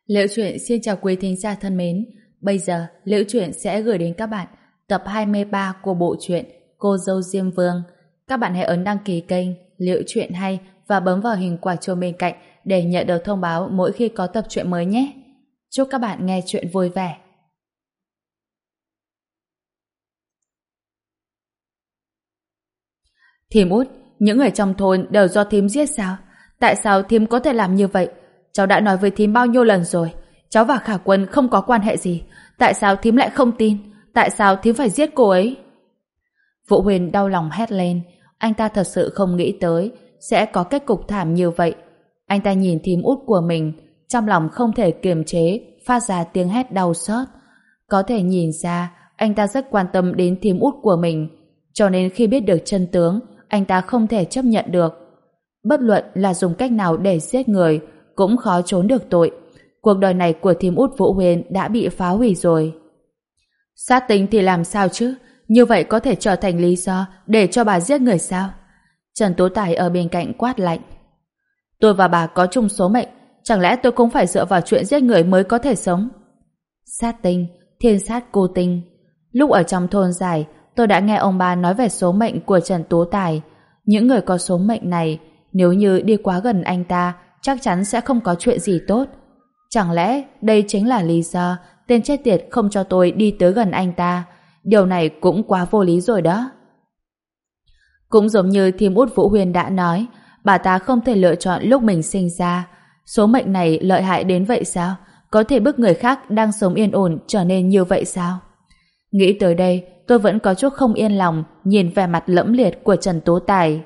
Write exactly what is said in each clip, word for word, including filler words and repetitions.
Liễu Chuyện xin chào quý thính giả thân mến. Bây giờ Liễu Chuyện sẽ gửi đến các bạn tập hai mươi ba của bộ truyện Cô dâu Diêm Vương. Các bạn hãy ấn đăng ký kênh Liễu Chuyện Hay và bấm vào hình quả chuông bên cạnh để nhận được thông báo mỗi khi có tập truyện mới nhé. Chúc các bạn nghe chuyện vui vẻ. Thím út, những người trong thôn đều do thím giết sao? Tại sao thím có thể làm như vậy? Cháu đã nói với thím bao nhiêu lần rồi, cháu và Khả Quân không có quan hệ gì. Tại sao thím lại không tin? Tại sao thím phải giết cô ấy? Vũ Huyền đau lòng hét lên. Anh ta thật sự không nghĩ tới sẽ có kết cục thảm như vậy. Anh ta nhìn thím út của mình, trong lòng không thể kiềm chế, phát ra tiếng hét đau xót. Có thể nhìn ra anh ta rất quan tâm đến thím út của mình, cho nên khi biết được chân tướng, anh ta không thể chấp nhận được. Bất luận là dùng cách nào để giết người, cũng khó trốn được tội. Cuộc đời này của thím út Vũ Huyền đã bị phá hủy rồi. Sát tính thì làm sao chứ? Như vậy có thể trở thành lý do để cho bà giết người sao? Trần Tú Tài ở bên cạnh quát lạnh. Tôi và bà có chung số mệnh, chẳng lẽ tôi cũng phải dựa vào chuyện giết người mới có thể sống? Sát tinh, thiên sát cô tinh. Lúc ở trong thôn giải, tôi đã nghe ông bà nói về số mệnh của Trần Tú Tài. Những người có số mệnh này, nếu như đi quá gần anh ta, chắc chắn sẽ không có chuyện gì tốt. Chẳng lẽ đây chính là lý do tên chết tiệt không cho tôi đi tới gần anh ta? Điều này cũng quá vô lý rồi đó. Cũng giống như thím út Vũ Huyền đã nói, bà ta không thể lựa chọn lúc mình sinh ra. Số mệnh này lợi hại đến vậy sao? Có thể bức người khác đang sống yên ổn trở nên như vậy sao? Nghĩ tới đây, tôi vẫn có chút không yên lòng nhìn vẻ mặt lẫm liệt của Trần Tú Tài.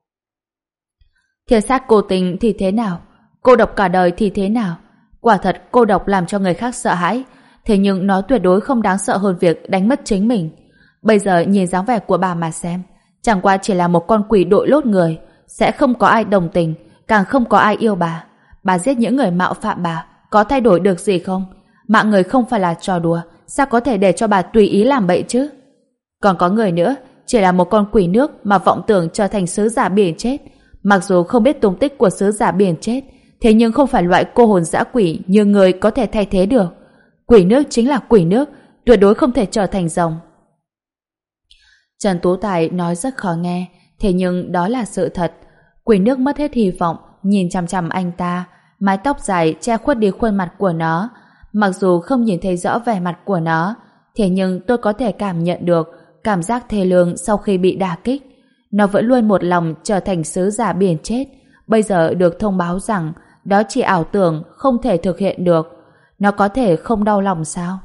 Thiên sát cô tình thì thế nào? Cô độc cả đời thì thế nào? Quả thật cô độc làm cho người khác sợ hãi, thế nhưng nó tuyệt đối không đáng sợ hơn việc đánh mất chính mình. Bây giờ nhìn dáng vẻ của bà mà xem, chẳng qua chỉ là một con quỷ đội lốt người, sẽ không có ai đồng tình, càng không có ai yêu bà. Bà giết những người mạo phạm bà, có thay đổi được gì không? Mạng người không phải là trò đùa, sao có thể để cho bà tùy ý làm bậy chứ? Còn có người nữa, chỉ là một con quỷ nước mà vọng tưởng trở thành sứ giả biển chết. Mặc dù không biết tung tích của sứ giả biển chết, thế nhưng không phải loại cô hồn dã quỷ như người có thể thay thế được. Quỷ nước chính là quỷ nước, tuyệt đối không thể trở thành rồng. Trần Tú Tài nói rất khó nghe, thế nhưng đó là sự thật. Quỷ nước mất hết hy vọng, nhìn chằm chằm anh ta, mái tóc dài che khuất đi khuôn mặt của nó. Mặc dù không nhìn thấy rõ vẻ mặt của nó, thế nhưng tôi có thể cảm nhận được cảm giác thê lương sau khi bị đả kích. Nó vẫn luôn một lòng trở thành sứ giả biển chết, bây giờ được thông báo rằng đó chỉ ảo tưởng, không thể thực hiện được. Nó có thể không đau lòng sao?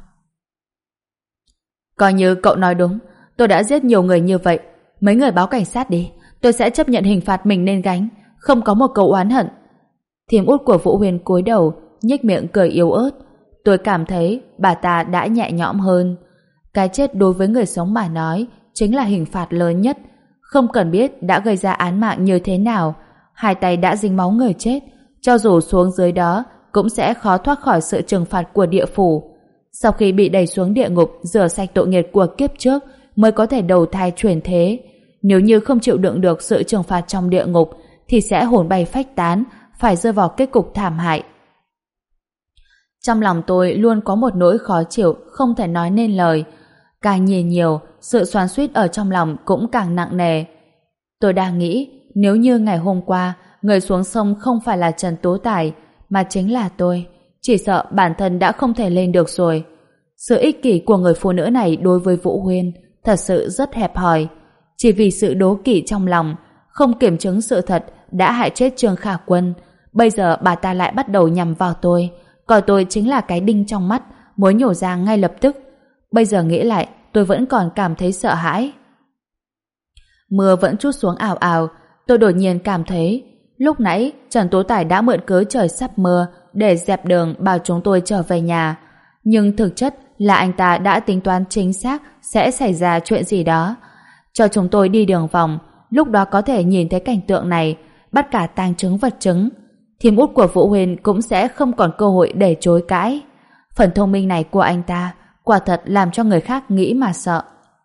Coi như cậu nói đúng, tôi đã giết nhiều người như vậy. Mấy người báo cảnh sát đi, tôi sẽ chấp nhận hình phạt mình nên gánh, không có một câu oán hận. Thím út của Vũ Huyền cúi đầu, nhếch miệng cười yếu ớt. Tôi cảm thấy bà ta đã nhẹ nhõm hơn. Cái chết đối với người sống mà nói chính là hình phạt lớn nhất. Không cần biết đã gây ra án mạng như thế nào, hai tay đã dính máu người chết, cho dù xuống dưới đó cũng sẽ khó thoát khỏi sự trừng phạt của địa phủ. Sau khi bị đẩy xuống địa ngục rửa sạch tội nghiệp của kiếp trước mới có thể đầu thai chuyển thế. Nếu như không chịu đựng được sự trừng phạt trong địa ngục thì sẽ hồn bay phách tán, phải rơi vào kết cục thảm hại. Trong lòng tôi luôn có một nỗi khó chịu không thể nói nên lời. Càng nhìn nhiều, sự xoắn xuýt ở trong lòng cũng càng nặng nề. Tôi đang nghĩ, nếu như ngày hôm qua người xuống sông không phải là Trần Tú Tài mà chính là tôi, chỉ sợ bản thân đã không thể lên được rồi. Sự ích kỷ của người phụ nữ này đối với Vũ Huyên thật sự rất hẹp hòi. Chỉ vì sự đố kỵ trong lòng, không kiểm chứng sự thật đã hại chết Trương Khả Quân, bây giờ bà ta lại bắt đầu nhằm vào tôi, coi tôi chính là cái đinh trong mắt, muốn nhổ ra ngay lập tức. Bây giờ nghĩ lại, tôi vẫn còn cảm thấy sợ hãi. Mưa vẫn trút xuống ào ào, tôi đột nhiên cảm thấy lúc nãy Trần Tú Tài đã mượn cớ trời sắp mưa để dẹp đường bảo chúng tôi trở về nhà. Nhưng thực chất là anh ta đã tính toán chính xác sẽ xảy ra chuyện gì đó. Cho chúng tôi đi đường vòng, lúc đó có thể nhìn thấy cảnh tượng này, bắt cả tang chứng vật chứng. Thím út của Vũ Huyền cũng sẽ không còn cơ hội để chối cãi. Phần thông minh này của anh ta quả thật làm cho người khác nghĩ mà sợ.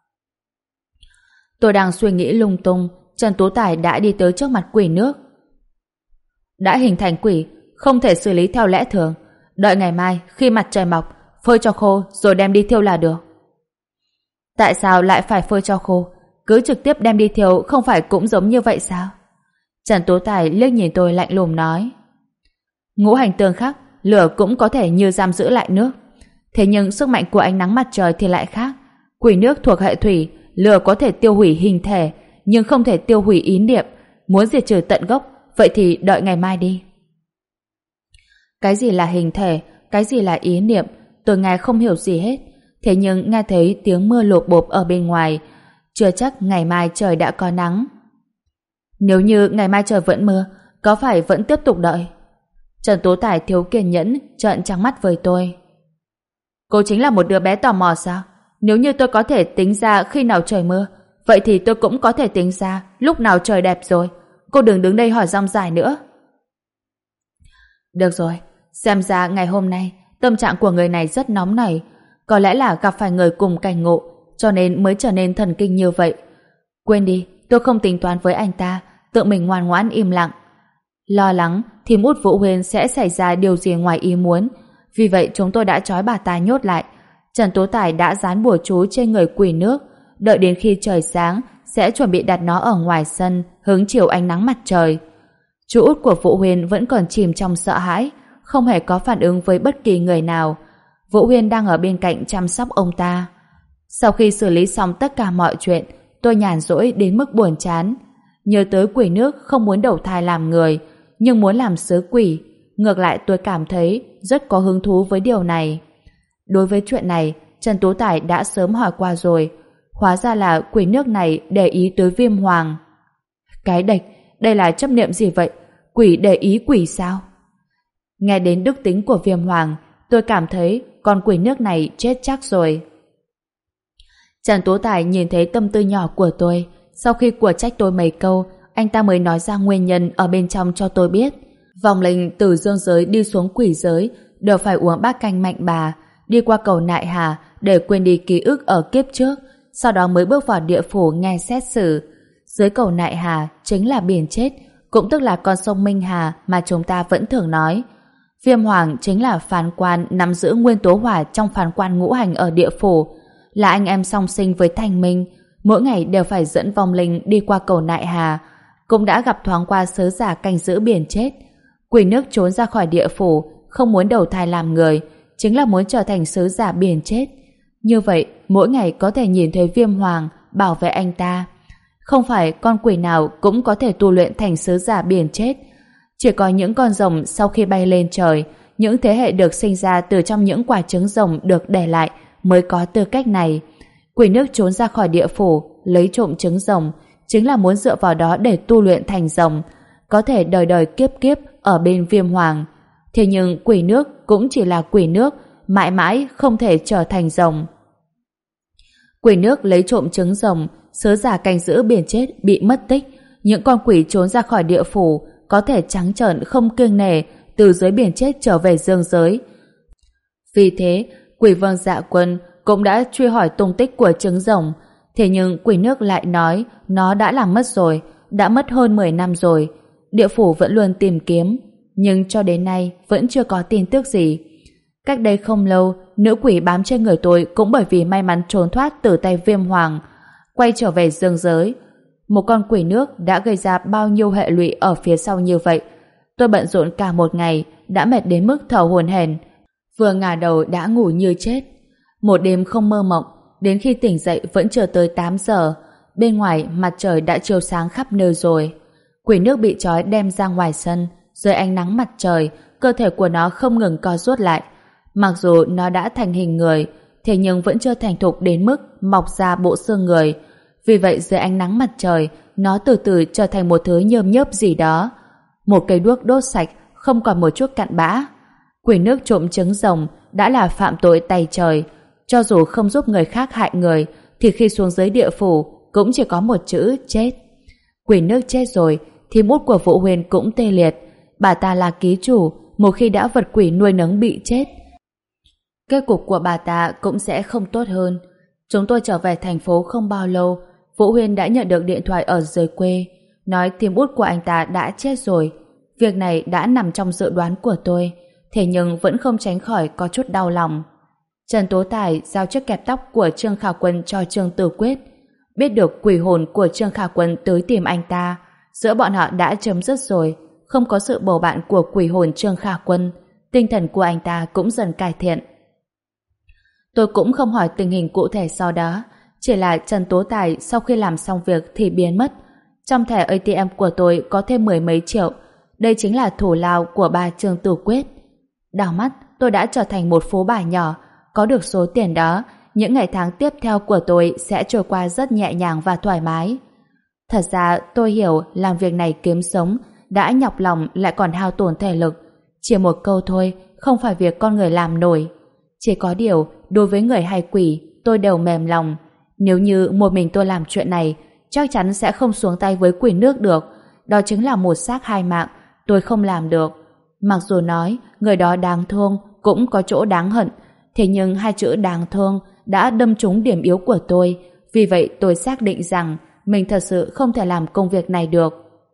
Tôi đang suy nghĩ lung tung, Trần Tú Tài đã đi tới trước mặt quỷ nước. Đã hình thành quỷ, không thể xử lý theo lẽ thường. Đợi ngày mai khi mặt trời mọc, phơi cho khô rồi đem đi thiêu là được. Tại sao lại phải phơi cho khô? Cứ trực tiếp đem đi thiêu không phải cũng giống như vậy sao? Trần Tú Tài liếc nhìn tôi lạnh lùng nói. Ngũ hành tương khắc, lửa cũng có thể như giam giữ lại nước. Thế nhưng sức mạnh của ánh nắng mặt trời thì lại khác. Quỷ nước thuộc hệ thủy, lửa có thể tiêu hủy hình thể, nhưng không thể tiêu hủy ý niệm. Muốn diệt trừ tận gốc, vậy thì đợi ngày mai đi. Cái gì là hình thể, cái gì là ý niệm, tôi nghe không hiểu gì hết. Thế nhưng nghe thấy tiếng mưa lộp bộp ở bên ngoài, chưa chắc ngày mai trời đã có nắng. Nếu như ngày mai trời vẫn mưa, có phải vẫn tiếp tục đợi? Trần Tú Tài thiếu kiên nhẫn, trợn trắng mắt với tôi. Cô chính là một đứa bé tò mò sao? Nếu như tôi có thể tính ra khi nào trời mưa, vậy thì tôi cũng có thể tính ra lúc nào trời đẹp rồi. Cô đừng đứng đây hỏi rong dài nữa. Được rồi, xem ra ngày hôm nay tâm trạng của người này rất nóng nảy. Có lẽ là gặp phải người cùng cảnh ngộ, cho nên mới trở nên thần kinh như vậy. Quên đi, tôi không tính toán với anh ta, tự mình ngoan ngoãn im lặng. Lo lắng thì Út Vũ Huyên sẽ xảy ra điều gì ngoài ý muốn. Vì vậy chúng tôi đã trói bà ta nhốt lại. Trần Tú Tài đã dán bùa chú trên người quỷ nước, đợi đến khi trời sáng sẽ chuẩn bị đặt nó ở ngoài sân hứng chiều ánh nắng mặt trời. Chú út của Vũ Huyên vẫn còn chìm trong sợ hãi, không hề có phản ứng với bất kỳ người nào. Vũ Huyên đang ở bên cạnh chăm sóc ông ta. Sau khi xử lý xong tất cả mọi chuyện, tôi nhàn rỗi đến mức buồn chán. Nhớ tới quỷ nước không muốn đầu thai làm người, nhưng muốn làm sứ quỷ. Ngược lại tôi cảm thấy rất có hứng thú với điều này. Đối với chuyện này, Trần Tú Tài đã sớm hỏi qua rồi. Hóa ra là quỷ nước này để ý tới Viêm Hoàng. Cái đệch, đây là chấp niệm gì vậy? Quỷ để ý quỷ sao? Nghe đến đức tính của Viêm Hoàng, tôi cảm thấy con quỷ nước này chết chắc rồi. Trần Tú Tài nhìn thấy tâm tư nhỏ của tôi. Sau khi của trách tôi mấy câu, anh ta mới nói ra nguyên nhân ở bên trong cho tôi biết. Vòng linh từ dương giới đi xuống quỷ giới đều phải uống bát canh mạnh bà, đi qua cầu Nại Hà để quên đi ký ức ở kiếp trước, sau đó mới bước vào địa phủ nghe xét xử. Dưới cầu Nại Hà chính là biển chết, cũng tức là con sông Minh Hà mà chúng ta vẫn thường nói. Viêm Hoàng chính là phán quan nắm giữ nguyên tố hỏa trong phán quan ngũ hành ở địa phủ, là anh em song sinh với Thanh Minh, mỗi ngày đều phải dẫn vong linh đi qua cầu Nại Hà. Cũng đã gặp thoáng qua sứ giả canh giữ biển chết. Quỷ nước trốn ra khỏi địa phủ, không muốn đầu thai làm người, chính là muốn trở thành sứ giả biển chết. Như vậy, mỗi ngày có thể nhìn thấy Viêm Hoàng bảo vệ anh ta. Không phải con quỷ nào cũng có thể tu luyện thành sứ giả biển chết. Chỉ có những con rồng sau khi bay lên trời, những thế hệ được sinh ra từ trong những quả trứng rồng được để lại mới có tư cách này. Quỷ nước trốn ra khỏi địa phủ, lấy trộm trứng rồng, chính là muốn dựa vào đó để tu luyện thành rồng, có thể đời đời kiếp kiếp ở bên Viêm Hoàng. Thế nhưng quỷ nước cũng chỉ là quỷ nước, mãi mãi không thể trở thành rồng. Quỷ nước lấy trộm trứng rồng, sứ giả canh giữ biển chết bị mất tích. Những con quỷ trốn ra khỏi địa phủ có thể trắng trợn không kiêng nể từ dưới biển chết trở về dương giới. Vì thế, Quỷ Vương Dạ Quân cũng đã truy hỏi tung tích của trứng rồng. Thế nhưng quỷ nước lại nói nó đã làm mất rồi, đã mất hơn mười năm rồi. Địa phủ vẫn luôn tìm kiếm, nhưng cho đến nay vẫn chưa có tin tức gì. Cách đây không lâu, nữ quỷ bám trên người tôi cũng bởi vì may mắn trốn thoát từ tay Viêm Hoàng, quay trở về dương giới. Một con quỷ nước đã gây ra bao nhiêu hệ lụy ở phía sau như vậy. Tôi bận rộn cả một ngày, đã mệt đến mức thở hổn hển, vừa ngả đầu đã ngủ như chết. Một đêm không mơ mộng, đến khi tỉnh dậy vẫn chưa tới tám giờ. Bên ngoài mặt trời đã chiếu sáng khắp nơi rồi. Quỷ nước bị trói đem ra ngoài sân, dưới ánh nắng mặt trời, cơ thể của nó không ngừng co rút lại. Mặc dù nó đã thành hình người, thế nhưng vẫn chưa thành thục đến mức mọc ra bộ xương người. Vì vậy dưới ánh nắng mặt trời, nó từ từ trở thành một thứ nhơm nhớp gì đó. Một cây đuốc đốt sạch, không còn một chút cặn bã. Quỷ nước trộm trứng rồng đã là phạm tội tày trời. Cho dù không giúp người khác hại người, thì khi xuống dưới địa phủ cũng chỉ có một chữ chết. Quỷ nước chết rồi, thì út của Vũ Huyên cũng tê liệt. Bà ta là ký chủ, một khi đã vật quỷ nuôi nấng bị chết, kết cục của bà ta cũng sẽ không tốt hơn. Chúng tôi trở về thành phố không bao lâu, Vũ Huyên đã nhận được điện thoại ở dưới quê, nói thím út của anh ta đã chết rồi. Việc này đã nằm trong dự đoán của tôi, thế nhưng vẫn không tránh khỏi có chút đau lòng. Trần Tố Tài giao chiếc kẹp tóc của Trương Khả Quân cho Trương Tử Quyết. Biết được quỷ hồn của Trương Khả Quân tới tìm anh ta, giữa bọn họ đã chấm dứt rồi, không có sự bầu bạn của quỷ hồn Trương Khả Quân, tinh thần của anh ta cũng dần cải thiện. Tôi cũng không hỏi tình hình cụ thể sau đó, chỉ là Trần Tố Tài sau khi làm xong việc thì biến mất. Trong thẻ a tê em của tôi có thêm mười mấy triệu, đây chính là thủ lao của ba Trương Tử Quyết. Đảo mắt, tôi đã trở thành một phú bà nhỏ, có được số tiền đó, những ngày tháng tiếp theo của tôi sẽ trôi qua rất nhẹ nhàng và thoải mái. Thật ra tôi hiểu làm việc này kiếm sống, đã nhọc lòng lại còn hao tổn thể lực. Chỉ một câu thôi, không phải việc con người làm nổi. Chỉ có điều, đối với người hay quỷ, tôi đều mềm lòng. Nếu như một mình tôi làm chuyện này, chắc chắn sẽ không xuống tay với quỷ nước được. Đó chính là một xác hai mạng, tôi không làm được. Mặc dù nói, người đó đáng thương, cũng có chỗ đáng hận, thế nhưng hai chữ đáng thương đã đâm trúng điểm yếu của tôi, vì vậy tôi xác định rằng mình thật sự không thể làm công việc này được.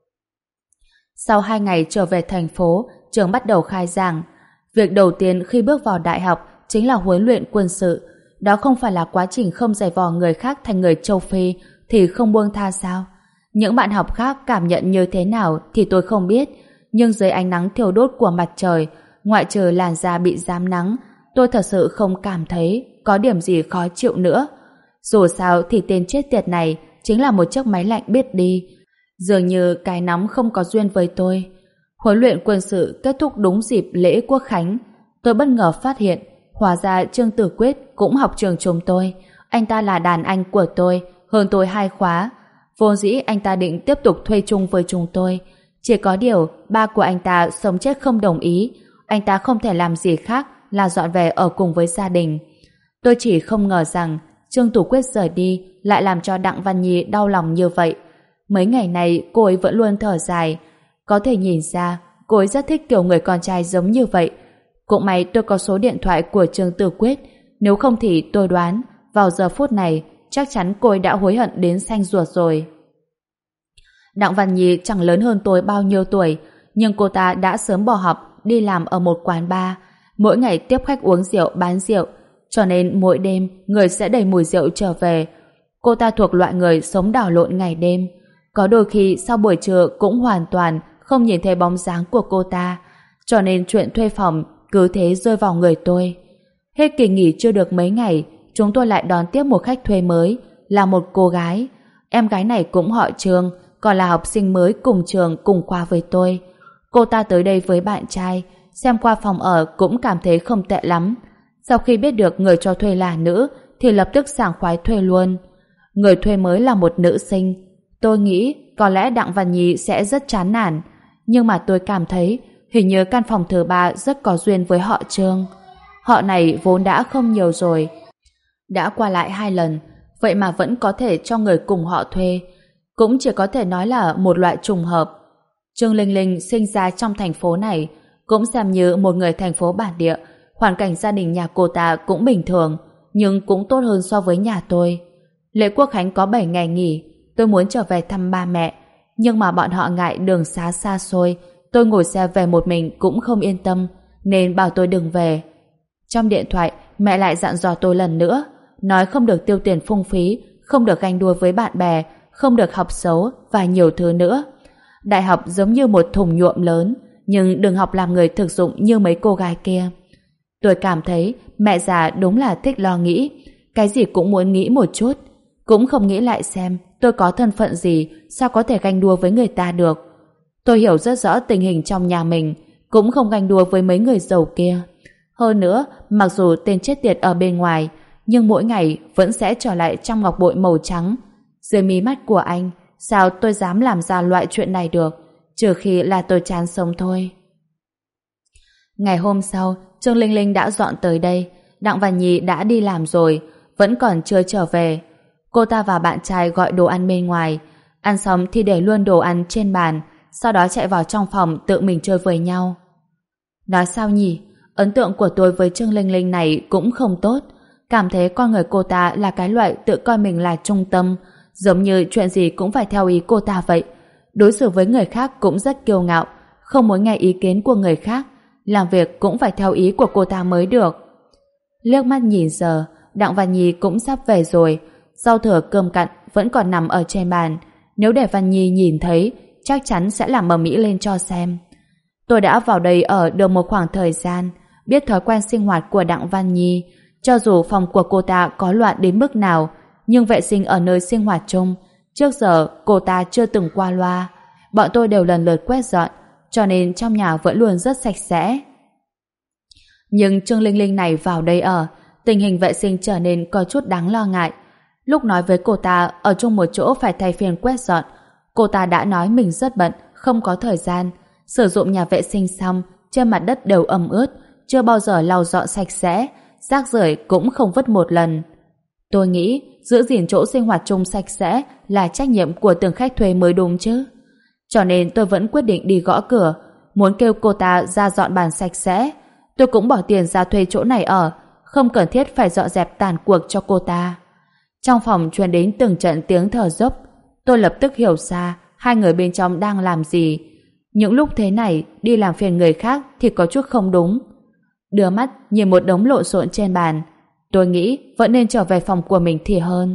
Sau hai ngày trở về thành phố, trường bắt đầu khai giảng. Việc đầu tiên khi bước vào đại học chính là huấn luyện quân sự. Đó không phải là quá trình không giày vò người khác thành người châu Phi thì không buông tha sao? Những bạn học khác cảm nhận như thế nào thì tôi không biết, nhưng dưới ánh nắng thiêu đốt của mặt trời, ngoại trừ làn da bị rám nắng, tôi thật sự không cảm thấy có điểm gì khó chịu nữa. Dù sao thì tên chết tiệt này chính là một chiếc máy lạnh biết đi. Dường như cái nóng không có duyên với tôi. Huấn luyện quân sự kết thúc đúng dịp lễ Quốc khánh. Tôi bất ngờ phát hiện, hóa ra Trương Tử Quyết cũng học trường chúng tôi. Anh ta là đàn anh của tôi, hơn tôi hai khóa. Vốn dĩ anh ta định tiếp tục thuê chung với chúng tôi. Chỉ có điều, ba của anh ta sống chết không đồng ý. Anh ta không thể làm gì khác là dọn về ở cùng với gia đình. Tôi chỉ không ngờ rằng Trương Tử Quyết rời đi lại làm cho Đặng Văn Nhi đau lòng như vậy. Mấy ngày này cô ấy vẫn luôn thở dài. Có thể nhìn ra cô ấy rất thích kiểu người con trai giống như vậy. Cũng may tôi có số điện thoại của Trương Tử Quyết, nếu không thì tôi đoán vào giờ phút này chắc chắn cô ấy đã hối hận đến xanh ruột rồi. Đặng Văn Nhi chẳng lớn hơn tôi bao nhiêu tuổi, nhưng cô ta đã sớm bỏ học đi làm ở một quán bar, mỗi ngày tiếp khách uống rượu bán rượu, cho nên mỗi đêm người sẽ đầy mùi rượu trở về. Cô ta thuộc loại người sống đảo lộn ngày đêm, có đôi khi sau buổi trưa cũng hoàn toàn không nhìn thấy bóng dáng của cô ta, cho nên chuyện thuê phòng cứ thế rơi vào người tôi. Hết kỳ nghỉ chưa được mấy ngày, chúng tôi lại đón tiếp một khách thuê mới, là một cô gái. Em gái này cũng họ Trương, còn là học sinh mới cùng trường cùng khoa với tôi. Cô ta tới đây với bạn trai, xem qua phòng ở cũng cảm thấy không tệ lắm. Sau khi biết được người cho thuê là nữ thì lập tức sảng khoái thuê luôn. Người thuê mới là một nữ sinh. Tôi nghĩ có lẽ Đặng Văn Nhi sẽ rất chán nản, nhưng mà tôi cảm thấy hình như căn phòng thứ ba rất có duyên với họ Trương. Họ này vốn đã không nhiều rồi, đã qua lại hai lần, vậy mà vẫn có thể cho người cùng họ thuê, cũng chỉ có thể nói là một loại trùng hợp. Trương Linh Linh sinh ra trong thành phố này, cũng xem như một người thành phố bản địa. Hoàn cảnh gia đình nhà cô ta cũng bình thường, nhưng cũng tốt hơn so với nhà tôi. Lễ Quốc khánh có bảy ngày nghỉ, tôi muốn trở về thăm ba mẹ, nhưng mà bọn họ ngại đường xá xa xôi, tôi ngồi xe về một mình cũng không yên tâm, nên bảo tôi đừng về. Trong điện thoại, mẹ lại dặn dò tôi lần nữa, nói không được tiêu tiền phung phí, không được ganh đua với bạn bè, không được học xấu và nhiều thứ nữa. Đại học giống như một thùng nhuộm lớn, nhưng đừng học làm người thực dụng như mấy cô gái kia. Tôi cảm thấy mẹ già đúng là thích lo nghĩ, cái gì cũng muốn nghĩ một chút, cũng không nghĩ lại xem tôi có thân phận gì, sao có thể ganh đua với người ta được. Tôi hiểu rất rõ tình hình trong nhà mình, cũng không ganh đua với mấy người giàu kia. Hơn nữa, mặc dù tên chết tiệt ở bên ngoài, nhưng mỗi ngày vẫn sẽ trở lại trong ngọc bội màu trắng. Dưới mí mắt của anh, sao tôi dám làm ra loại chuyện này được, trừ khi là tôi chán sống thôi. Ngày hôm sau, Trương Linh Linh đã dọn tới đây, Đặng Văn Nhi đã đi làm rồi, vẫn còn chưa trở về. Cô ta và bạn trai gọi đồ ăn bên ngoài, ăn xong thì để luôn đồ ăn trên bàn, sau đó chạy vào trong phòng tự mình chơi với nhau. Nói sao nhỉ? Ấn tượng của tôi với Trương Linh Linh này cũng không tốt, cảm thấy con người cô ta là cái loại tự coi mình là trung tâm, giống như chuyện gì cũng phải theo ý cô ta vậy. Đối xử với người khác cũng rất kiêu ngạo, không muốn nghe ý kiến của người khác, làm việc cũng phải theo ý của cô ta mới được. Liếc mắt nhìn giờ, Đặng Văn Nhi cũng sắp về rồi, rau thừa cơm cặn vẫn còn nằm ở trên bàn. Nếu để Văn Nhi nhìn thấy, chắc chắn sẽ làm ầm ĩ lên cho xem. Tôi đã vào đây ở được một khoảng thời gian, biết thói quen sinh hoạt của Đặng Văn Nhi. Cho dù phòng của cô ta có loạn đến mức nào, nhưng vệ sinh ở nơi sinh hoạt chung, trước giờ cô ta chưa từng qua loa. Bọn tôi đều lần lượt quét dọn, cho nên trong nhà vẫn luôn rất sạch sẽ. Nhưng Trương Linh Linh này vào đây ở, tình hình vệ sinh trở nên có chút đáng lo ngại. Lúc nói với cô ta ở chung một chỗ phải thay phiên quét dọn, cô ta đã nói mình rất bận, không có thời gian. Sử dụng nhà vệ sinh xong, trên mặt đất đều ẩm ướt, chưa bao giờ lau dọn sạch sẽ, rác rưởi cũng không vứt một lần. Tôi nghĩ giữ gìn chỗ sinh hoạt chung sạch sẽ là trách nhiệm của từng khách thuê mới đúng chứ. Cho nên tôi vẫn quyết định đi gõ cửa, muốn kêu cô ta ra dọn bàn sạch sẽ. Tôi cũng bỏ tiền ra thuê chỗ này ở, không cần thiết phải dọn dẹp tàn cuộc cho cô ta. Trong phòng truyền đến từng trận tiếng thở dốc. Tôi lập tức hiểu ra hai người bên trong đang làm gì. Những lúc thế này đi làm phiền người khác thì có chút không đúng. Đưa mắt nhìn một đống lộn xộn trên bàn, tôi nghĩ vẫn nên trở về phòng của mình thì hơn.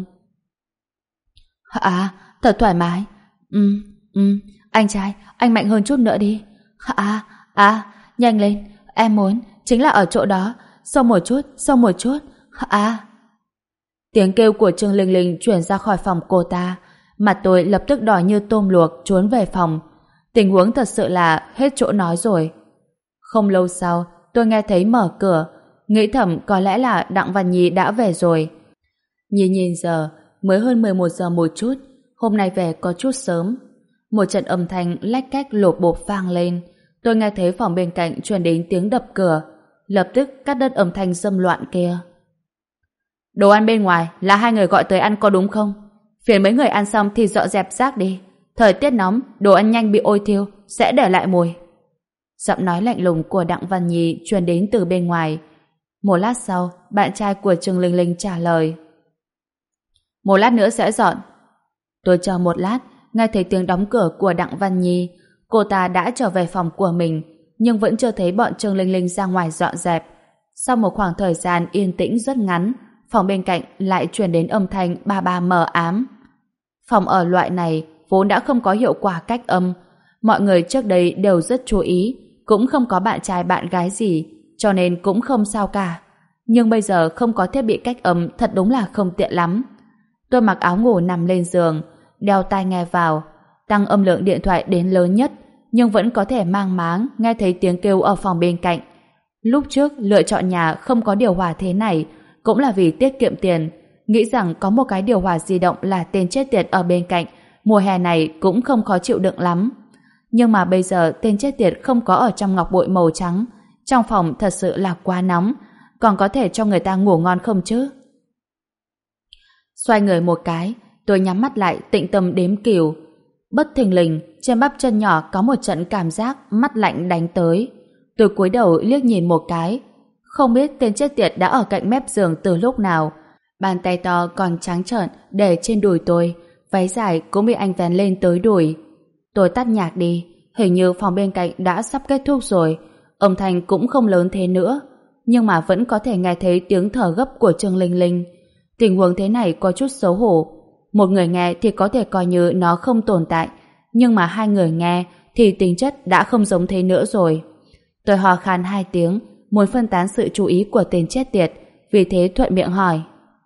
À, thật thoải mái. Ừ, ừ, anh trai, anh mạnh hơn chút nữa đi. À, à, nhanh lên, em muốn, chính là ở chỗ đó, sâu một chút, sâu một chút. À. Tiếng kêu của Trương Linh Linh chuyển ra khỏi phòng cô ta, mặt tôi lập tức đỏ như tôm luộc trốn về phòng. Tình huống thật sự là hết chỗ nói rồi. Không lâu sau, tôi nghe thấy mở cửa, nghĩ thầm có lẽ là Đặng Văn Nhi đã về rồi. Nhìn nhìn giờ, mới hơn mười một giờ một chút, hôm nay về có chút sớm. Một trận âm thanh lách cách lộp bộp vang lên, tôi nghe thấy phòng bên cạnh truyền đến tiếng đập cửa, lập tức cắt đứt âm thanh dâm loạn kia. Đồ ăn bên ngoài là hai người gọi tới ăn có đúng không? Phiền mấy người ăn xong thì dọn dẹp rác đi. Thời tiết nóng, đồ ăn nhanh bị ôi thiêu, sẽ để lại mùi. Giọng nói lạnh lùng của Đặng Văn Nhi truyền đến từ bên ngoài. Một lát sau, bạn trai của Trương Linh Linh trả lời. Một lát nữa sẽ dọn. Tôi chờ một lát, nghe thấy tiếng đóng cửa của Đặng Văn Nhi. Cô ta đã trở về phòng của mình, nhưng vẫn chưa thấy bọn Trương Linh Linh ra ngoài dọn dẹp. Sau một khoảng thời gian yên tĩnh rất ngắn, phòng bên cạnh lại truyền đến âm thanh ba ba mờ ám. Phòng ở loại này vốn đã không có hiệu quả cách âm. Mọi người trước đây đều rất chú ý, cũng không có bạn trai bạn gái gì, cho nên cũng không sao cả. Nhưng bây giờ không có thiết bị cách âm thật đúng là không tiện lắm. Tôi mặc áo ngủ nằm lên giường, đeo tai nghe vào, tăng âm lượng điện thoại đến lớn nhất, nhưng vẫn có thể mang máng nghe thấy tiếng kêu ở phòng bên cạnh. Lúc trước lựa chọn nhà không có điều hòa thế này cũng là vì tiết kiệm tiền, nghĩ rằng có một cái điều hòa di động là tên chết tiệt ở bên cạnh, mùa hè này cũng không khó chịu đựng lắm. Nhưng mà bây giờ tên chết tiệt không có ở trong ngọc bội màu trắng, trong phòng thật sự là quá nóng, còn có thể cho người ta ngủ ngon không chứ? Xoay người một cái, tôi nhắm mắt lại tĩnh tâm đếm cừu. Bất thình lình, trên bắp chân nhỏ có một trận cảm giác mắt lạnh đánh tới. Tôi cúi đầu liếc nhìn một cái, không biết tên chết tiệt đã ở cạnh mép giường từ lúc nào. Bàn tay to còn trắng trợn để trên đùi tôi, váy dài cũng bị anh vén lên tới đùi. Tôi tắt nhạc đi, hình như phòng bên cạnh đã sắp kết thúc rồi, âm thanh cũng không lớn thế nữa, nhưng mà vẫn có thể nghe thấy tiếng thở gấp của Trương Linh Linh. Tình huống thế này có chút xấu hổ. Một người nghe thì có thể coi như nó không tồn tại, nhưng mà hai người nghe thì tính chất đã không giống thế nữa rồi. Tôi hò khan hai tiếng, muốn phân tán sự chú ý của tên chết tiệt, vì thế thuận miệng hỏi.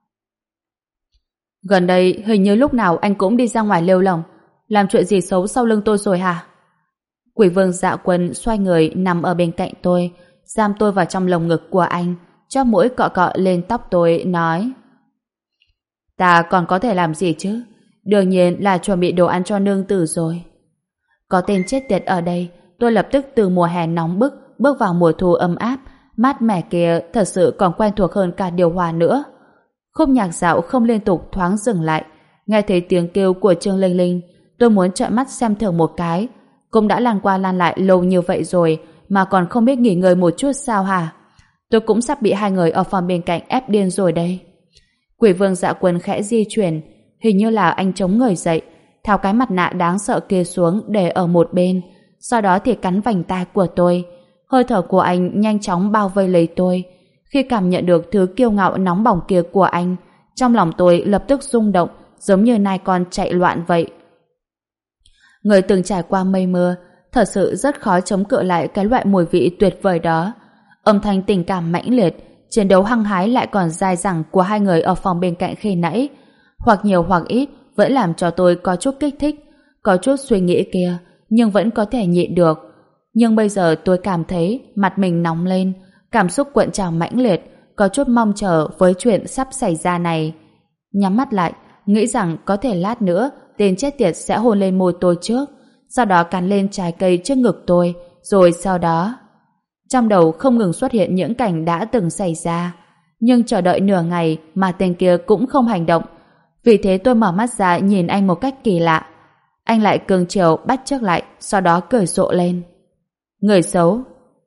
Gần đây hình như lúc nào anh cũng đi ra ngoài lêu lỏng, làm chuyện gì xấu sau lưng tôi rồi hả? Quỷ vương Dạ Quân xoay người nằm ở bên cạnh tôi, giam tôi vào trong lồng ngực của anh, chóp mũi cọ cọ lên tóc tôi, nói: Ta còn có thể làm gì chứ? Đương nhiên là chuẩn bị đồ ăn cho nương tử rồi. Có tên chết tiệt ở đây, tôi lập tức từ mùa hè nóng bức bước vào mùa thu ấm áp, mát mẻ kia thật sự còn quen thuộc hơn cả điều hòa nữa. Khúc nhạc dạo không liên tục thoáng dừng lại, nghe thấy tiếng kêu của Trương Linh Linh, tôi muốn trợn mắt xem thử một cái. Cũng đã lan qua lan lại lâu như vậy rồi mà còn không biết nghỉ ngơi một chút sao hả? Tôi cũng sắp bị hai người ở phòng bên cạnh ép điên rồi đây. Quỷ vương Dạ Quân khẽ di chuyển, hình như là anh chống người dậy, tháo cái mặt nạ đáng sợ kia xuống để ở một bên, sau đó thì cắn vành tai của tôi. Hơi thở của anh nhanh chóng bao vây lấy tôi. Khi cảm nhận được thứ kiêu ngạo nóng bỏng kia của anh, trong lòng tôi lập tức rung động, giống như nai con chạy loạn vậy. Người từng trải qua mây mưa, thật sự rất khó chống cự lại cái loại mùi vị tuyệt vời đó. Âm thanh tình cảm mãnh liệt, chiến đấu hăng hái lại còn dai dẳng của hai người ở phòng bên cạnh khi nãy, hoặc nhiều hoặc ít vẫn làm cho tôi có chút kích thích, có chút suy nghĩ kia, nhưng vẫn có thể nhịn được. Nhưng bây giờ tôi cảm thấy mặt mình nóng lên, cảm xúc cuộn trào mãnh liệt, có chút mong chờ với chuyện sắp xảy ra này. Nhắm mắt lại, nghĩ rằng có thể lát nữa tên chết tiệt sẽ hôn lên môi tôi trước, sau đó cắn lên trái cây trước ngực tôi, rồi sau đó... Trong đầu không ngừng xuất hiện những cảnh đã từng xảy ra, nhưng chờ đợi nửa ngày mà tên kia cũng không hành động. Vì thế tôi mở mắt ra nhìn anh một cách kỳ lạ. Anh lại cương chiều bắt chước lại, sau đó cười rộ lên. Người xấu.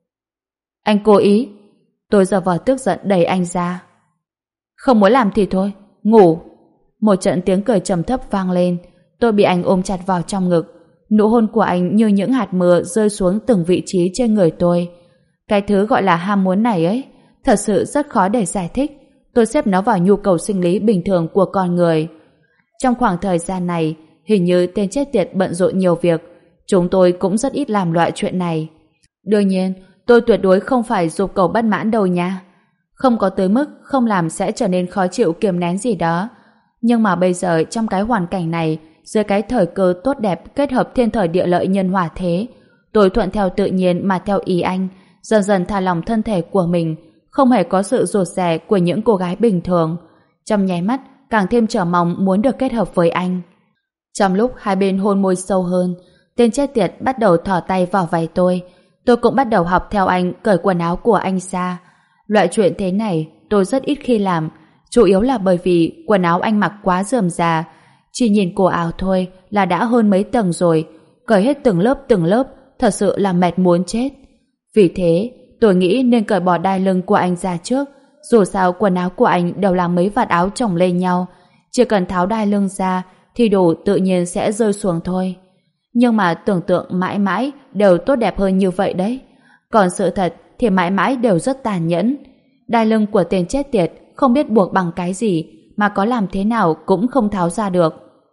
Anh cố ý. Tôi giờ vờ tức giận đẩy anh ra. Không muốn làm thì thôi, ngủ. Một trận tiếng cười trầm thấp vang lên. Tôi bị anh ôm chặt vào trong ngực. Nụ hôn của anh như những hạt mưa rơi xuống từng vị trí trên người tôi. Cái thứ gọi là ham muốn này ấy, thật sự rất khó để giải thích. Tôi xếp nó vào nhu cầu sinh lý bình thường của con người. Trong khoảng thời gian này, hình như tên chết tiệt bận rộn nhiều việc. Chúng tôi cũng rất ít làm loại chuyện này. Đương nhiên, tôi tuyệt đối không phải dục cầu bất mãn đâu nha. Không có tới mức không làm sẽ trở nên khó chịu kiềm nén gì đó. Nhưng mà bây giờ trong cái hoàn cảnh này, dưới cái thời cơ tốt đẹp kết hợp thiên thời địa lợi nhân hòa thế, tôi thuận theo tự nhiên mà theo ý anh, dần dần thả lòng thân thể của mình, không hề có sự rụt rè của những cô gái bình thường. Trong nháy mắt, càng thêm chờ mong muốn được kết hợp với anh. Trong lúc hai bên hôn môi sâu hơn, tên chết tiệt bắt đầu thò tay vào váy tôi. Tôi cũng bắt đầu học theo anh cởi quần áo của anh ra. Loại chuyện thế này tôi rất ít khi làm, chủ yếu là bởi vì quần áo anh mặc quá rườm rà. Chỉ nhìn cổ áo thôi là đã hơn mấy tầng rồi, cởi hết từng lớp từng lớp, thật sự là mệt muốn chết. Vì thế, tôi nghĩ nên cởi bỏ đai lưng của anh ra trước. Dù sao quần áo của anh đều là mấy vạt áo chồng lên nhau, chỉ cần tháo đai lưng ra thì đồ tự nhiên sẽ rơi xuống thôi. Nhưng mà tưởng tượng mãi mãi đều tốt đẹp hơn như vậy đấy. Còn sự thật thì mãi mãi đều rất tàn nhẫn. Đai lưng của tên chết tiệt không biết buộc bằng cái gì, mà có làm thế nào cũng không tháo ra được.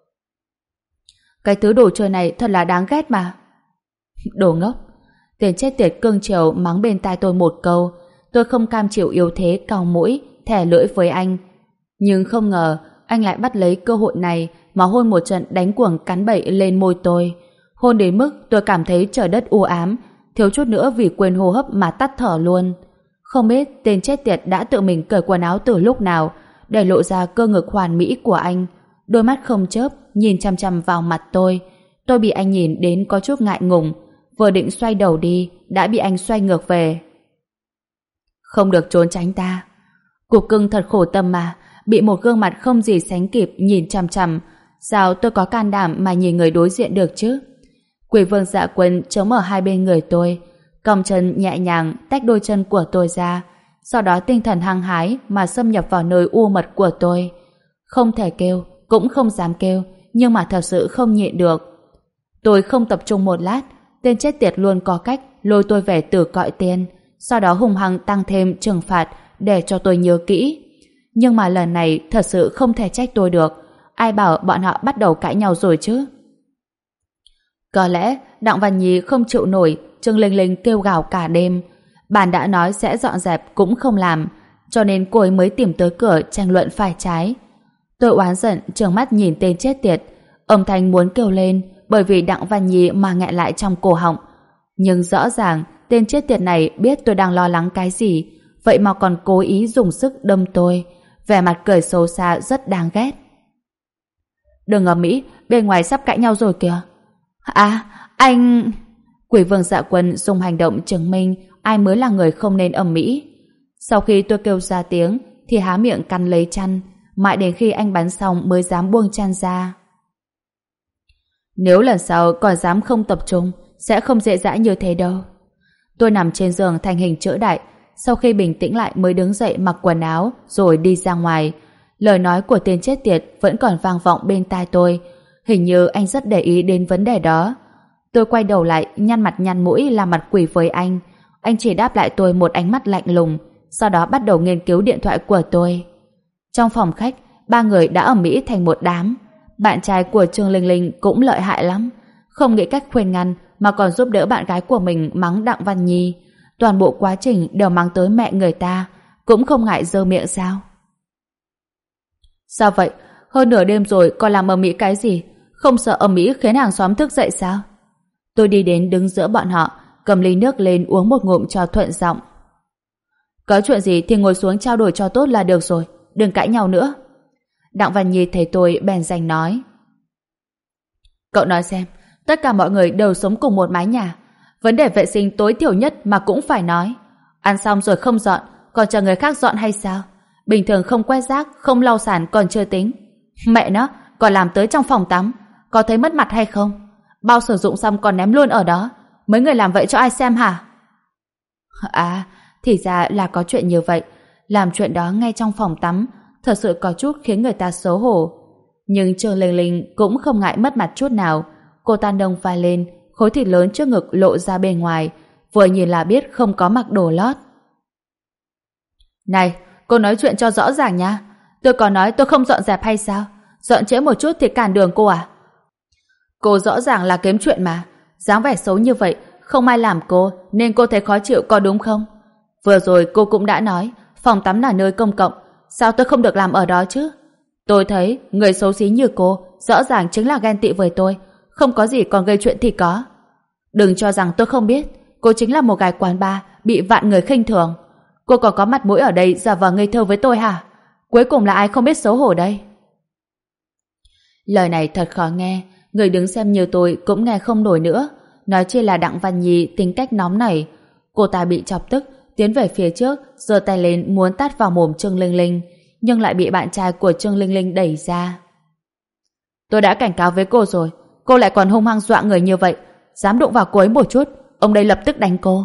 Cái thứ đồ chơi này thật là đáng ghét mà. Đồ ngốc. Tên chết tiệt cương chiều mắng bên tai tôi một câu. Tôi không cam chịu yếu thế, cau mũi, thè lưỡi với anh. Nhưng không ngờ anh lại bắt lấy cơ hội này mà hôn một trận đánh cuồng cắn bậy lên môi tôi. Hôn đến mức tôi cảm thấy trời đất u ám, thiếu chút nữa vì quên hô hấp mà tắt thở luôn. Không biết tên chết tiệt đã tự mình cởi quần áo từ lúc nào để lộ ra cơ ngực hoàn mỹ của anh. Đôi mắt không chớp nhìn chăm chăm vào mặt tôi. Tôi bị anh nhìn đến có chút ngại ngùng, vừa định xoay đầu đi đã bị anh xoay ngược về. Không được trốn tránh ta. Cục cưng thật khổ tâm mà, bị một gương mặt không gì sánh kịp nhìn chằm chằm. Sao tôi có can đảm mà nhìn người đối diện được chứ? Quỷ vương Dạ Quân chống ở hai bên người tôi, cong chân nhẹ nhàng tách đôi chân của tôi ra, sau đó tinh thần hăng hái mà xâm nhập vào nơi u mật của tôi. Không thể kêu, cũng không dám kêu, nhưng mà thật sự không nhịn được. Tôi không tập trung một lát, tên chết tiệt luôn có cách lôi tôi về tử cõi tiên, sau đó hung hăng tăng thêm trừng phạt để cho tôi nhớ kỹ. Nhưng mà lần này thật sự không thể trách tôi được. Ai bảo bọn họ bắt đầu cãi nhau rồi chứ? Có lẽ Đặng Văn Nhi không chịu nổi Trương Linh Linh kêu gào cả đêm. Bạn đã nói sẽ dọn dẹp cũng không làm, cho nên cô ấy mới tìm tới cửa tranh luận phải trái. Tôi oán giận trừng mắt nhìn tên chết tiệt, âm thanh muốn kêu lên bởi vì Đặng Văn Nhi mà nghẹn lại trong cổ họng. Nhưng rõ ràng tên chết tiệt này biết tôi đang lo lắng cái gì, vậy mà còn cố ý dùng sức đâm tôi, vẻ mặt cười xấu xa rất đáng ghét. Đừng ầm ĩ, bên ngoài sắp cãi nhau rồi kìa. À, anh... Quỷ vương Dạ Quân dùng hành động chứng minh ai mới là người không nên ầm ĩ. Sau khi tôi kêu ra tiếng thì há miệng cắn lấy chăn, mãi đến khi anh bắn xong mới dám buông chăn ra. Nếu lần sau còn dám không tập trung, sẽ không dễ dãi như thế đâu. Tôi nằm trên giường thành hình chữ đại, sau khi bình tĩnh lại mới đứng dậy mặc quần áo rồi đi ra ngoài. Lời nói của tên chết tiệt vẫn còn vang vọng bên tai tôi, hình như anh rất để ý đến vấn đề đó. Tôi quay đầu lại nhăn mặt nhăn mũi làm mặt quỷ với anh. Anh chỉ đáp lại tôi một ánh mắt lạnh lùng, sau đó bắt đầu nghiên cứu điện thoại của tôi. Trong phòng khách, ba người đã ầm ĩ thành một đám. Bạn trai của Trương Linh Linh cũng lợi hại lắm, không nghĩ cách khuyên ngăn mà còn giúp đỡ bạn gái của mình mắng Đặng Văn Nhi. Toàn bộ quá trình đều mắng tới mẹ người ta, cũng không ngại giơ miệng sao? Sao vậy? Hơn nửa đêm rồi còn làm ầm ĩ cái gì? Không sợ ầm ĩ khiến hàng xóm thức dậy sao? Tôi đi đến đứng giữa bọn họ, cầm ly nước lên uống một ngụm cho thuận giọng. Có chuyện gì thì ngồi xuống trao đổi cho tốt là được rồi, đừng cãi nhau nữa. Đặng Văn Nhi thấy tôi bèn giành nói. Cậu nói xem, tất cả mọi người đều sống cùng một mái nhà, vấn đề vệ sinh tối thiểu nhất mà cũng phải nói. Ăn xong rồi không dọn, còn chờ người khác dọn hay sao? Bình thường không quét rác, không lau sàn còn chưa tính. Mẹ nó, còn làm tới trong phòng tắm, có thấy mất mặt hay không? Bao sử dụng xong còn ném luôn ở đó, mấy người làm vậy cho ai xem hả? À, thì ra là có chuyện như vậy. Làm chuyện đó ngay trong phòng tắm thật sự có chút khiến người ta xấu hổ. Nhưng Trương Linh Linh cũng không ngại mất mặt chút nào. Cô ta nâng vai lên, khối thịt lớn trước ngực lộ ra bên ngoài, vừa nhìn là biết không có mặc đồ lót. Này, cô nói chuyện cho rõ ràng nha. Tôi có nói tôi không dọn dẹp hay sao? Dọn trễ một chút thì cản đường cô à? Cô rõ ràng là kiếm chuyện mà. Dáng vẻ xấu như vậy không ai làm cô nên cô thấy khó chịu có đúng không? Vừa rồi cô cũng đã nói phòng tắm là nơi công cộng, sao tôi không được làm ở đó chứ? Tôi thấy người xấu xí như cô rõ ràng chính là ghen tị với tôi, không có gì còn gây chuyện thì có. Đừng cho rằng tôi không biết, cô chính là một gái quán bar bị vạn người khinh thường. Cô còn có mặt mũi ở đây giả vờ ngây thơ với tôi hả? Cuối cùng là ai không biết xấu hổ đây? Lời này thật khó nghe, người đứng xem như tôi cũng nghe không nổi nữa. Nói chi là Đặng Văn Nhi tính cách nóng nảy. Cô ta bị chọc tức, tiến về phía trước, giơ tay lên muốn tát vào mồm Trương Linh Linh, nhưng lại bị bạn trai của Trương Linh Linh đẩy ra. Tôi đã cảnh cáo với cô rồi, cô lại còn hung hăng dọa người như vậy, dám đụng vào cô ấy một chút, ông đây lập tức đánh cô.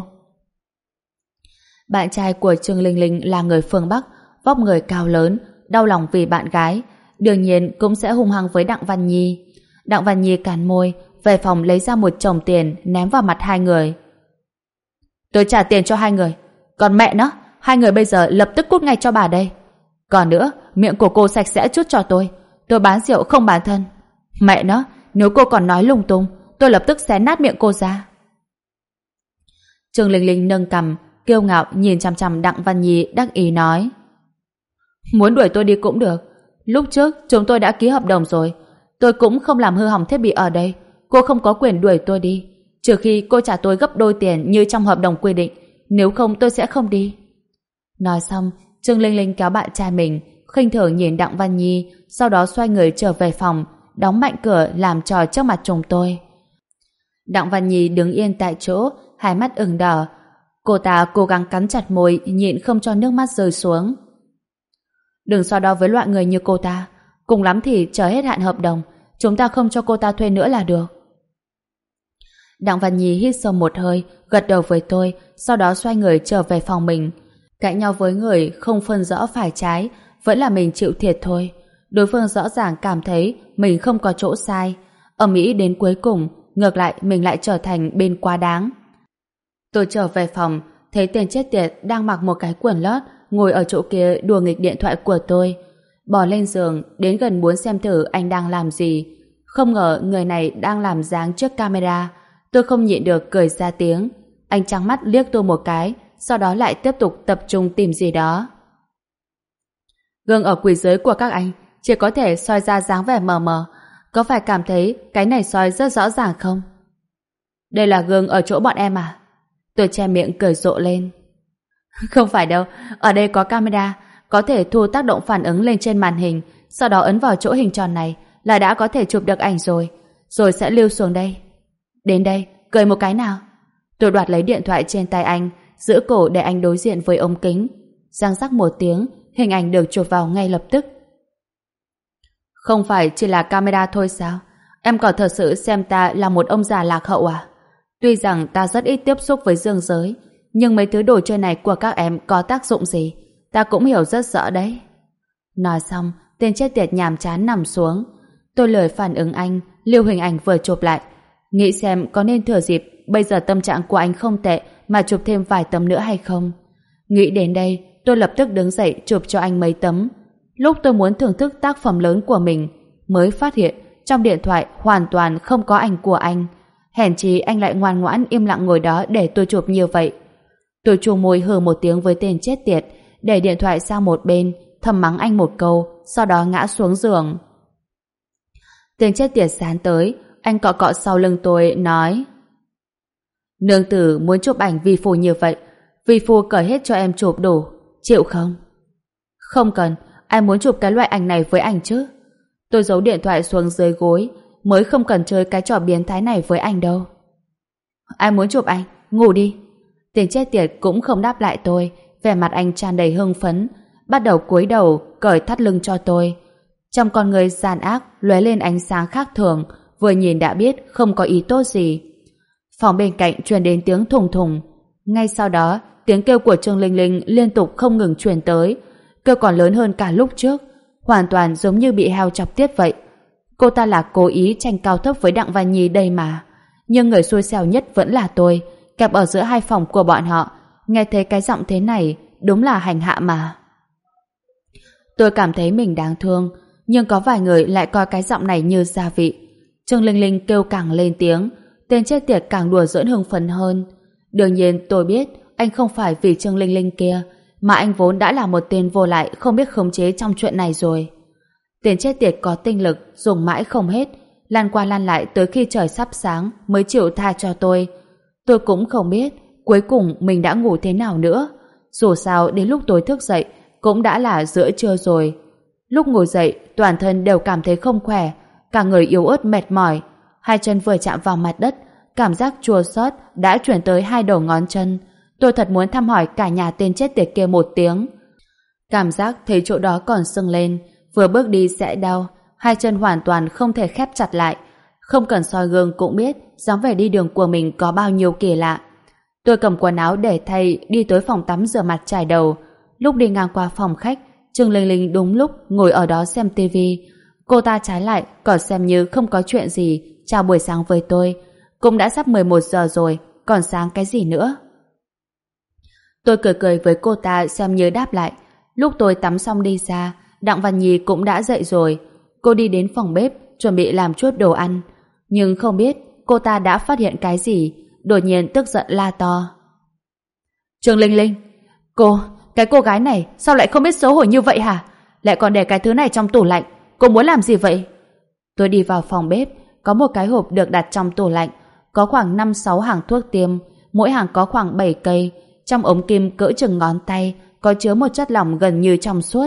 Bạn trai của Trương Linh Linh là người phương Bắc, vóc người cao lớn, đau lòng vì bạn gái, đương nhiên cũng sẽ hung hăng với Đặng Văn Nhi. Đặng Văn Nhi cắn môi, về phòng lấy ra một chồng tiền ném vào mặt hai người. Tôi trả tiền cho hai người, còn mẹ nó, hai người bây giờ lập tức cút ngay cho bà đây. Còn nữa, miệng của cô sạch sẽ chút cho tôi, tôi bán rượu không bán thân. Mẹ nó, nếu cô còn nói lung tung, tôi lập tức xé nát miệng cô ra. Trương Linh Linh nâng cằm, kiêu ngạo nhìn chằm chằm Đặng Văn Nhi đắc ý nói. Muốn đuổi tôi đi cũng được, lúc trước chúng tôi đã ký hợp đồng rồi, tôi cũng không làm hư hỏng thiết bị ở đây, cô không có quyền đuổi tôi đi, trừ khi cô trả tôi gấp đôi tiền như trong hợp đồng quy định, nếu không tôi sẽ không đi. Nói xong, Trương Linh Linh kéo bạn trai mình, khinh thường nhìn Đặng Văn Nhi, sau đó xoay người trở về phòng, đóng mạnh cửa làm trò trước mặt chúng tôi. Đặng Văn Nhi đứng yên tại chỗ, hai mắt ửng đỏ. Cô ta cố gắng cắn chặt môi, nhịn không cho nước mắt rơi xuống. Đừng so đo với loại người như cô ta, cùng lắm thì chờ hết hạn hợp đồng, chúng ta không cho cô ta thuê nữa là được. Đặng Văn Nhi hít sâu một hơi, gật đầu với tôi, sau đó xoay người trở về phòng mình. Cãi nhau với người không phân rõ phải trái, vẫn là mình chịu thiệt thôi. Đối phương rõ ràng cảm thấy mình không có chỗ sai. Ầm ĩ đến cuối cùng, ngược lại mình lại trở thành bên quá đáng. Tôi trở về phòng, thấy tên chết tiệt đang mặc một cái quần lót, ngồi ở chỗ kia đùa nghịch điện thoại của tôi. Bò lên giường, đến gần muốn xem thử anh đang làm gì. Không ngờ người này đang làm dáng trước camera. Tôi không nhịn được cười ra tiếng. Anh trắng mắt liếc tôi một cái, sau đó lại tiếp tục tập trung tìm gì đó. Gương ở quỷ dưới của các anh chỉ có thể soi ra dáng vẻ mờ mờ. Có phải cảm thấy cái này soi rất rõ ràng không? Đây là gương ở chỗ bọn em à? Tôi che miệng cười rộ lên. Không phải đâu, ở đây có camera, có thể thu tác động phản ứng lên trên màn hình, sau đó ấn vào chỗ hình tròn này là đã có thể chụp được ảnh rồi, rồi sẽ lưu xuống đây. Đến đây, cười một cái nào. Tôi đoạt lấy điện thoại trên tay anh, giữ cổ để anh đối diện với ống kính. Răng rắc một tiếng, hình ảnh được chụp vào ngay lập tức. Không phải chỉ là camera thôi sao? Em còn thật sự xem ta là một ông già lạc hậu à? Tuy rằng ta rất ít tiếp xúc với dương giới, nhưng mấy thứ đồ chơi này của các em có tác dụng gì, ta cũng hiểu rất rõ đấy. Nói xong, tên chết tiệt nhàm chán nằm xuống. Tôi lười phản ứng anh, lưu hình ảnh vừa chụp lại, nghĩ xem có nên thừa dịp bây giờ tâm trạng của anh không tệ mà chụp thêm vài tấm nữa hay không? Nghĩ đến đây, tôi lập tức đứng dậy chụp cho anh mấy tấm. Lúc tôi muốn thưởng thức tác phẩm lớn của mình, mới phát hiện trong điện thoại hoàn toàn không có ảnh của anh. Hèn chi anh lại ngoan ngoãn im lặng ngồi đó để tôi chụp như vậy. Tôi chu môi hừ một tiếng với tên chết tiệt, để điện thoại sang một bên, thầm mắng anh một câu, sau đó ngã xuống giường. Tên chết tiệt sán tới, anh cọ cọ sau lưng tôi, nói: Nương tử muốn chụp ảnh vi phu như vậy, vi phu cởi hết cho em chụp đủ, chịu không? Không cần, anh muốn chụp cái loại ảnh này với anh chứ. Tôi giấu điện thoại xuống dưới gối, mới không cần chơi cái trò biến thái này với anh đâu. Anh muốn chụp anh, ngủ đi. Tên chết tiệt cũng không đáp lại tôi, vẻ mặt anh tràn đầy hưng phấn, bắt đầu cúi đầu cởi thắt lưng cho tôi. Trong con người gian ác lóe lên ánh sáng khác thường, vừa nhìn đã biết không có ý tốt gì. Phòng bên cạnh truyền đến tiếng thùng thùng. Ngay sau đó, tiếng kêu của Trương Linh Linh liên tục không ngừng truyền tới, kêu còn lớn hơn cả lúc trước, hoàn toàn giống như bị heo chọc tiết vậy. Cô ta là cố ý tranh cao thấp với Đặng Văn Nhi đây mà, nhưng người xui xẻo nhất vẫn là tôi, kẹp ở giữa hai phòng của bọn họ. Nghe thấy cái giọng thế này, đúng là hành hạ mà. Tôi cảm thấy mình đáng thương, nhưng có vài người lại coi cái giọng này như gia vị. Trương Linh Linh kêu càng lên tiếng, tên chết tiệt càng đùa giỡn hưng phấn hơn. Đương nhiên tôi biết anh không phải vì Trương Linh Linh kia, mà anh vốn đã là một tên vô lại không biết khống chế trong chuyện này rồi. Tên chết tiệt có tinh lực dùng mãi không hết, lăn qua lăn lại tới khi trời sắp sáng mới chịu tha cho tôi. Tôi cũng không biết cuối cùng mình đã ngủ thế nào nữa. Dù sao đến lúc tôi thức dậy cũng đã là giữa trưa rồi. Lúc ngồi dậy toàn thân đều cảm thấy không khỏe, cả người yếu ớt mệt mỏi. Hai chân vừa chạm vào mặt đất, cảm giác chua xót đã chuyển tới hai đầu ngón chân. Tôi thật muốn thăm hỏi cả nhà tên chết tiệt kia một tiếng. Cảm giác thấy chỗ đó còn sưng lên, vừa bước đi sẽ đau, hai chân hoàn toàn không thể khép chặt lại. Không cần soi gương cũng biết dáng vẻ đi đường của mình có bao nhiêu kỳ lạ. Tôi cầm quần áo để thay, đi tới phòng tắm rửa mặt chải đầu. Lúc đi ngang qua phòng khách, Trương Linh Linh đúng lúc ngồi ở đó xem tivi. Cô ta trái lại còn xem như không có chuyện gì chào buổi sáng với tôi. Cũng đã sắp mười một giờ rồi, còn sáng cái gì nữa. Tôi cười cười với cô ta xem như đáp lại. Lúc tôi tắm xong đi ra, Đặng Văn Nhi cũng đã dậy rồi. Cô đi đến phòng bếp chuẩn bị làm chút đồ ăn, nhưng không biết cô ta đã phát hiện cái gì, đột nhiên tức giận la to: Trương Linh Linh, cô, cái cô gái này sao lại không biết xấu hổ như vậy hả? Lại còn để cái thứ này trong tủ lạnh, cô muốn làm gì vậy? Tôi đi vào phòng bếp, có một cái hộp được đặt trong tủ lạnh, có khoảng năm sáu hàng thuốc tiêm, mỗi hàng có khoảng bảy cây. Trong ống kim cỡ chừng ngón tay có chứa một chất lỏng gần như trong suốt.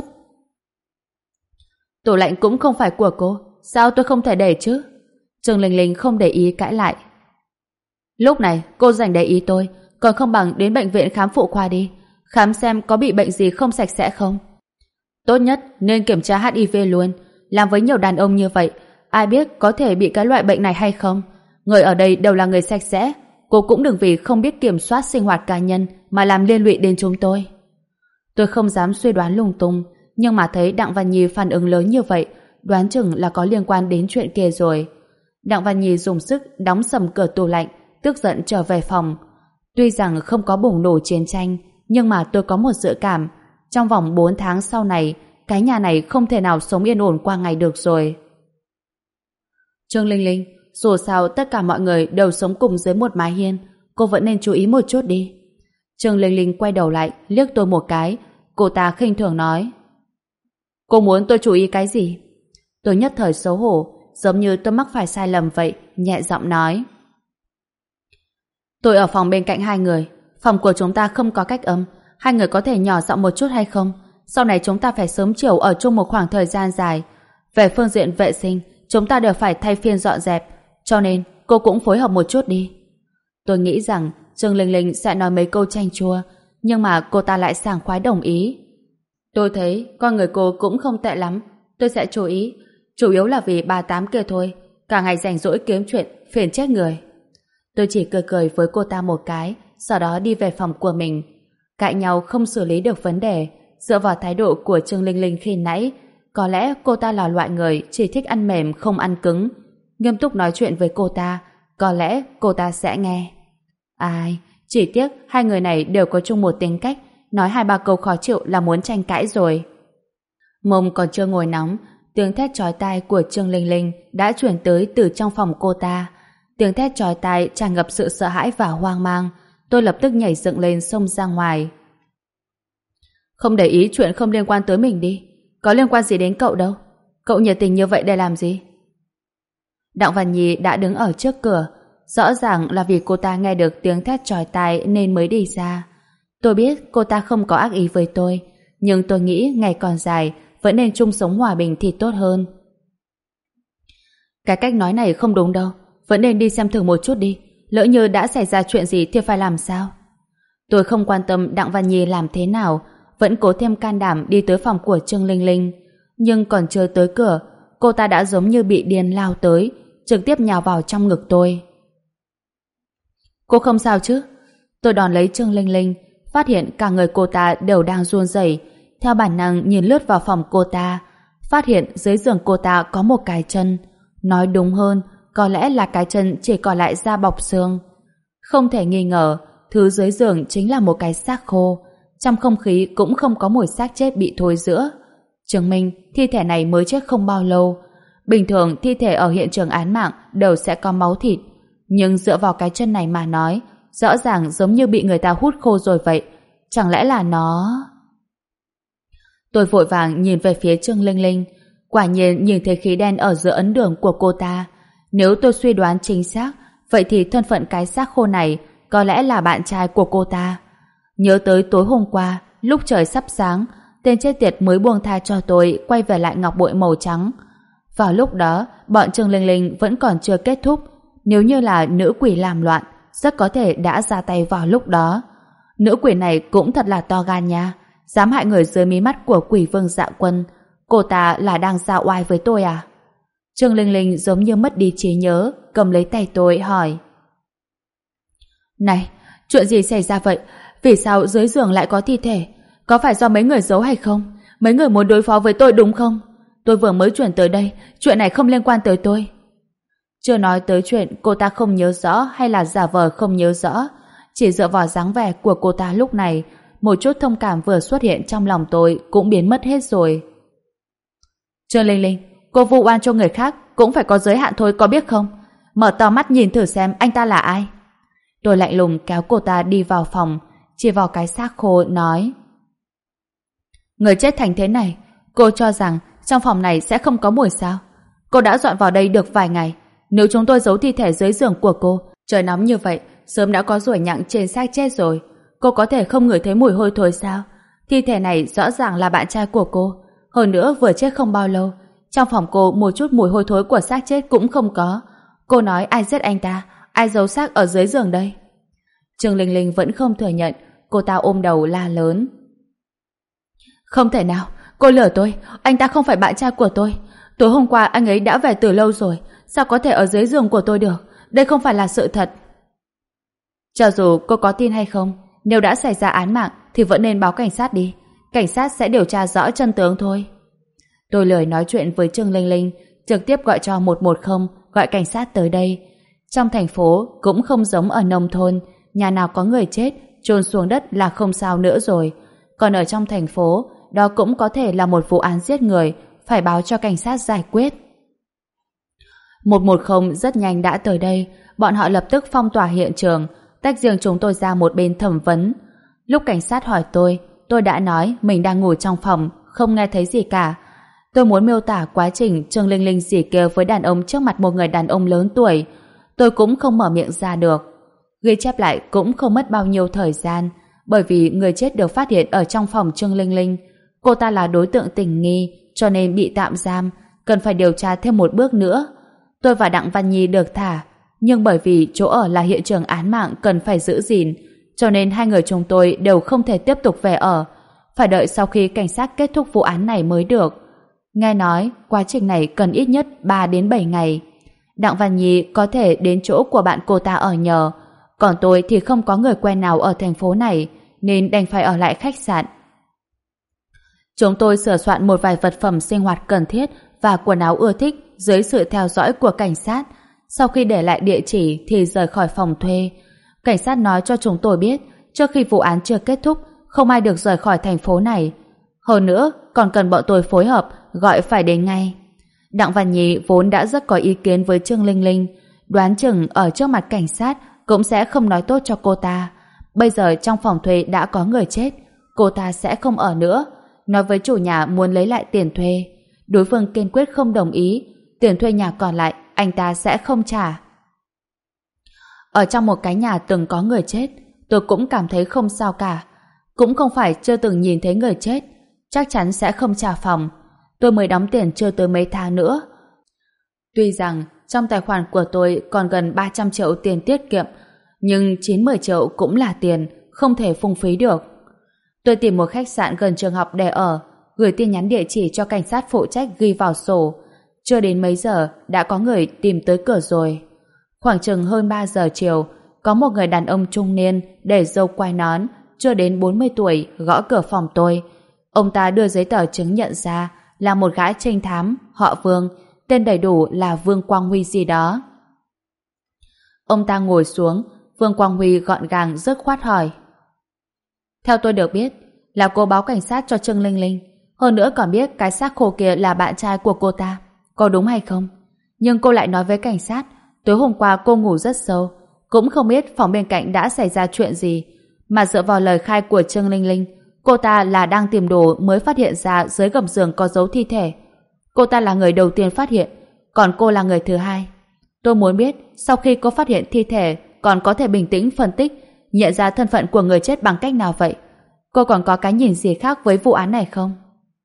Tủ lạnh cũng không phải của cô, sao tôi không thể để chứ? Trương Linh Linh không để ý cãi lại. Lúc này cô dành để ý tôi, còn không bằng đến bệnh viện khám phụ khoa đi, khám xem có bị bệnh gì không sạch sẽ không. Tốt nhất nên kiểm tra hát i vê luôn. Làm với nhiều đàn ông như vậy, ai biết có thể bị cái loại bệnh này hay không. Người ở đây đều là người sạch sẽ, cô cũng đừng vì không biết kiểm soát sinh hoạt cá nhân mà làm liên lụy đến chúng tôi. Tôi không dám suy đoán lung tung, nhưng mà thấy Đặng Văn Nhi phản ứng lớn như vậy, đoán chừng là có liên quan đến chuyện kia rồi. Đặng Văn Nhi dùng sức đóng sầm cửa tủ lạnh, tức giận trở về phòng. Tuy rằng không có bùng nổ chiến tranh, nhưng mà tôi có một dự cảm, trong vòng bốn tháng sau này, cái nhà này không thể nào sống yên ổn qua ngày được rồi. Trương Linh Linh, dù sao tất cả mọi người đều sống cùng dưới một mái hiên, cô vẫn nên chú ý một chút đi. Trương Linh Linh quay đầu lại, liếc tôi một cái, cô ta khinh thường nói: Cô muốn tôi chú ý cái gì? Tôi nhất thời xấu hổ, giống như tôi mắc phải sai lầm vậy, nhẹ giọng nói: Tôi ở phòng bên cạnh hai người, phòng của chúng ta không có cách âm, hai người có thể nhỏ giọng một chút hay không? Sau này chúng ta phải sớm chiều ở chung một khoảng thời gian dài. Về phương diện vệ sinh, chúng ta đều phải thay phiên dọn dẹp, cho nên cô cũng phối hợp một chút đi. Tôi nghĩ rằng Trương Linh Linh sẽ nói mấy câu chanh chua, nhưng mà cô ta lại sảng khoái đồng ý. Tôi thấy con người cô cũng không tệ lắm, tôi sẽ chú ý, chủ yếu là vì bà Tám kia thôi, cả ngày rảnh rỗi kiếm chuyện, phiền chết người. Tôi chỉ cười cười với cô ta một cái, sau đó đi về phòng của mình. Cãi nhau không xử lý được vấn đề, dựa vào thái độ của Trương Linh Linh khi nãy, có lẽ cô ta là loại người chỉ thích ăn mềm không ăn cứng. Nghiêm túc nói chuyện với cô ta, có lẽ cô ta sẽ nghe. Ai, Chỉ tiếc hai người này đều có chung một tính cách, nói hai ba câu khó chịu là muốn tranh cãi rồi. Mông còn chưa ngồi nóng, tiếng thét chói tai của Trương Linh Linh đã chuyển tới từ trong phòng cô ta. Tiếng thét chói tai tràn ngập sự sợ hãi và hoang mang. Tôi lập tức nhảy dựng lên xông ra ngoài. Không để ý chuyện không liên quan tới mình đi. Có liên quan gì đến cậu đâu. Cậu nhiệt tình như vậy để làm gì? Đặng Văn Nhi đã đứng ở trước cửa. Rõ ràng là vì cô ta nghe được tiếng thét chói tai nên mới đi ra. Tôi biết cô ta không có ác ý với tôi, nhưng tôi nghĩ ngày còn dài vẫn nên chung sống hòa bình thì tốt hơn. Cái cách nói này không đúng đâu. Vẫn nên đi xem thử một chút đi. Lỡ như đã xảy ra chuyện gì thì phải làm sao? Tôi không quan tâm Đặng Văn Nhi làm thế nào, vẫn cố thêm can đảm đi tới phòng của Trương Linh Linh. Nhưng còn chưa tới cửa, cô ta đã giống như bị điên lao tới, trực tiếp nhào vào trong ngực tôi. Cô không sao chứ? Tôi đón lấy Trương Linh Linh, phát hiện cả người cô ta đều đang run rẩy. Theo bản năng nhìn lướt vào phòng cô ta, phát hiện dưới giường cô ta có một cái chân. Nói đúng hơn, có lẽ là cái chân chỉ còn lại da bọc xương. Không thể nghi ngờ, thứ dưới giường chính là một cái xác khô. Trong không khí cũng không có mùi xác chết bị thối rữa, chứng minh thi thể này mới chết không bao lâu. Bình thường thi thể ở hiện trường án mạng đều sẽ có máu thịt, nhưng dựa vào cái chân này mà nói, rõ ràng giống như bị người ta hút khô rồi vậy. Chẳng lẽ là nó... Tôi vội vàng nhìn về phía Trương Linh Linh. Quả nhiên nhìn thấy khí đen ở giữa ấn đường của cô ta. Nếu tôi suy đoán chính xác, vậy thì thân phận cái xác khô này có lẽ là bạn trai của cô ta. Nhớ tới tối hôm qua, lúc trời sắp sáng, tên chết tiệt mới buông tha cho tôi quay về lại ngọc bội màu trắng. Vào lúc đó, bọn Trương Linh Linh vẫn còn chưa kết thúc. Nếu như là nữ quỷ làm loạn, rất có thể đã ra tay vào lúc đó. Nữ quỷ này cũng thật là to gan nha, dám hại người dưới mí mắt của quỷ vương Dạ Quân. Cô ta là đang ra oai với tôi à? Trương Linh Linh giống như mất đi trí nhớ, cầm lấy tay tôi hỏi. Này, chuyện gì xảy ra vậy? Vì sao dưới giường lại có thi thể? Có phải do mấy người giấu hay không? Mấy người muốn đối phó với tôi đúng không? Tôi vừa mới chuyển tới đây, chuyện này không liên quan tới tôi. Chưa nói tới chuyện cô ta không nhớ rõ hay là giả vờ không nhớ rõ, chỉ dựa vào dáng vẻ của cô ta lúc này, một chút thông cảm vừa xuất hiện trong lòng tôi cũng biến mất hết rồi. Trương Linh Linh, cô vu oan cho người khác cũng phải có giới hạn thôi, có biết không? Mở to mắt nhìn thử xem anh ta là ai. Tôi lạnh lùng kéo cô ta đi vào phòng, chỉ vào cái xác khô nói: Người chết thành thế này, cô cho rằng trong phòng này sẽ không có mùi sao? Cô đã dọn vào đây được vài ngày, nếu chúng tôi giấu thi thể dưới giường của cô, trời nóng như vậy, sớm đã có ruồi nhặng trên xác chết rồi. Cô có thể không ngửi thấy mùi hôi thối sao? Thi thể này rõ ràng là bạn trai của cô, hơn nữa vừa chết không bao lâu. Trong phòng cô một chút mùi hôi thối của xác chết cũng không có. Cô nói ai giết anh ta, ai giấu xác ở dưới giường đây? Trương Linh Linh vẫn không thừa nhận, cô ta ôm đầu la lớn. Không thể nào, cô lừa tôi, anh ta không phải bạn trai của tôi. Tối hôm qua anh ấy đã về từ lâu rồi, sao có thể ở dưới giường của tôi được? Đây không phải là sự thật. Cho dù cô có tin hay không, nếu đã xảy ra án mạng thì vẫn nên báo cảnh sát đi. Cảnh sát sẽ điều tra rõ chân tướng thôi. Tôi lười nói chuyện với Trương Linh Linh, trực tiếp gọi cho một một không, gọi cảnh sát tới đây. Trong thành phố cũng không giống ở nông thôn, nhà nào có người chết chôn xuống đất là không sao nữa rồi. Còn ở trong thành phố, đó cũng có thể là một vụ án giết người, phải báo cho cảnh sát giải quyết. một một không rất nhanh đã tới đây, bọn họ lập tức phong tỏa hiện trường, tách riêng chúng tôi ra một bên thẩm vấn. Lúc cảnh sát hỏi tôi, tôi đã nói mình đang ngủ trong phòng, không nghe thấy gì cả. Tôi muốn miêu tả quá trình Trương Linh Linh rỉ kêu với đàn ông trước mặt một người đàn ông lớn tuổi. Tôi cũng không mở miệng ra được. Ghi chép lại cũng không mất bao nhiêu thời gian, bởi vì người chết được phát hiện ở trong phòng Trương Linh Linh. Cô ta là đối tượng tình nghi, cho nên bị tạm giam, cần phải điều tra thêm một bước nữa. Tôi và Đặng Văn Nhi được thả, nhưng bởi vì chỗ ở là hiện trường án mạng cần phải giữ gìn, cho nên hai người chúng tôi đều không thể tiếp tục về ở, phải đợi sau khi cảnh sát kết thúc vụ án này mới được. Nghe nói quá trình này cần ít nhất ba đến bảy ngày. Đặng Văn Nhi có thể đến chỗ của bạn cô ta ở nhờ, còn tôi thì không có người quen nào ở thành phố này, nên đành phải ở lại khách sạn. Chúng tôi sửa soạn một vài vật phẩm sinh hoạt cần thiết và quần áo ưa thích dưới sự theo dõi của cảnh sát. Sau khi để lại địa chỉ thì rời khỏi phòng thuê. Cảnh sát nói cho chúng tôi biết, trước khi vụ án chưa kết thúc, không ai được rời khỏi thành phố này. Hơn nữa, còn cần bọn tôi phối hợp, gọi phải đến ngay. Đặng Văn Nhi vốn đã rất có ý kiến với Trương Linh Linh, đoán chừng ở trước mặt cảnh sát cũng sẽ không nói tốt cho cô ta. Bây giờ trong phòng thuê đã có người chết, cô ta sẽ không ở nữa. Nói với chủ nhà muốn lấy lại tiền thuê. Đối phương kiên quyết không đồng ý, tiền thuê nhà còn lại anh ta sẽ không trả. Ở trong một cái nhà từng có người chết, tôi cũng cảm thấy không sao cả. Cũng không phải chưa từng nhìn thấy người chết, chắc chắn sẽ không trả phòng. Tôi mới đóng tiền chưa tới mấy tháng nữa. Tuy rằng trong tài khoản của tôi còn gần ba trăm triệu tiền tiết kiệm, nhưng chín mươi triệu cũng là tiền, không thể phung phí được. Tôi tìm một khách sạn gần trường học để ở, gửi tin nhắn địa chỉ cho cảnh sát phụ trách ghi vào sổ. Chưa đến mấy giờ đã có người tìm tới cửa rồi. Khoảng chừng hơn ba giờ chiều, có một người đàn ông trung niên để râu quai nón, chưa đến bốn mươi tuổi, gõ cửa phòng tôi. Ông ta đưa giấy tờ chứng nhận ra là một gã trinh thám, họ Vương, tên đầy đủ là Vương Quang Huy gì đó. Ông ta ngồi xuống, Vương Quang Huy gọn gàng dứt khoát hỏi. Theo tôi được biết, là cô báo cảnh sát cho Trương Linh Linh, hơn nữa còn biết cái xác khô kia là bạn trai của cô ta, có đúng hay không? Nhưng cô lại nói với cảnh sát, tối hôm qua cô ngủ rất sâu, cũng không biết phòng bên cạnh đã xảy ra chuyện gì, mà dựa vào lời khai của Trương Linh Linh, cô ta là đang tìm đồ mới phát hiện ra dưới gầm giường có dấu thi thể. Cô ta là người đầu tiên phát hiện, còn cô là người thứ hai. Tôi muốn biết, sau khi cô phát hiện thi thể, còn có thể bình tĩnh phân tích, nhận ra thân phận của người chết bằng cách nào vậy? Cô còn có cái nhìn gì khác với vụ án này không?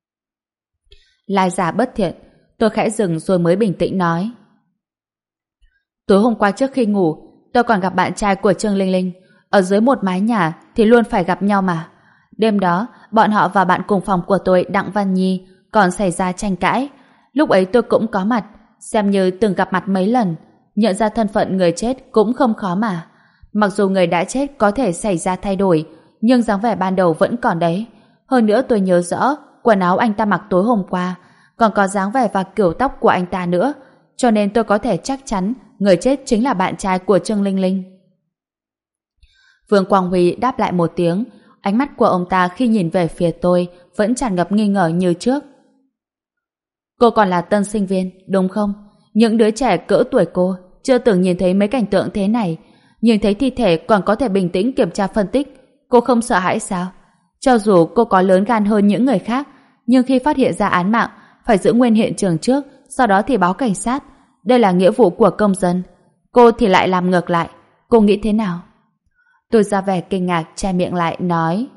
Lai giả bất thiện, tôi khẽ dừng rồi mới bình tĩnh nói. Tối hôm qua trước khi ngủ, tôi còn gặp bạn trai của Trương Linh Linh. Ở dưới một mái nhà thì luôn phải gặp nhau mà. Đêm đó, bọn họ và bạn cùng phòng của tôi, Đặng Văn Nhi, còn xảy ra tranh cãi. Lúc ấy tôi cũng có mặt, xem như từng gặp mặt mấy lần. Nhận ra thân phận người chết cũng không khó mà. Mặc dù người đã chết có thể xảy ra thay đổi, nhưng dáng vẻ ban đầu vẫn còn đấy. Hơn nữa tôi nhớ rõ quần áo anh ta mặc tối hôm qua, còn có dáng vẻ và kiểu tóc của anh ta nữa, cho nên tôi có thể chắc chắn người chết chính là bạn trai của Trương Linh Linh. Vương Quang Huy đáp lại một tiếng, ánh mắt của ông ta khi nhìn về phía tôi vẫn tràn ngập nghi ngờ như trước. Cô còn là tân sinh viên, đúng không? Những đứa trẻ cỡ tuổi cô chưa từng nhìn thấy mấy cảnh tượng thế này, nhìn thấy thi thể còn có thể bình tĩnh kiểm tra phân tích. Cô không sợ hãi sao? Cho dù cô có lớn gan hơn những người khác, nhưng khi phát hiện ra án mạng, phải giữ nguyên hiện trường trước, sau đó thì báo cảnh sát. Đây là nghĩa vụ của công dân. Cô thì lại làm ngược lại. Cô nghĩ thế nào? Tôi ra vẻ kinh ngạc, che miệng lại, nói.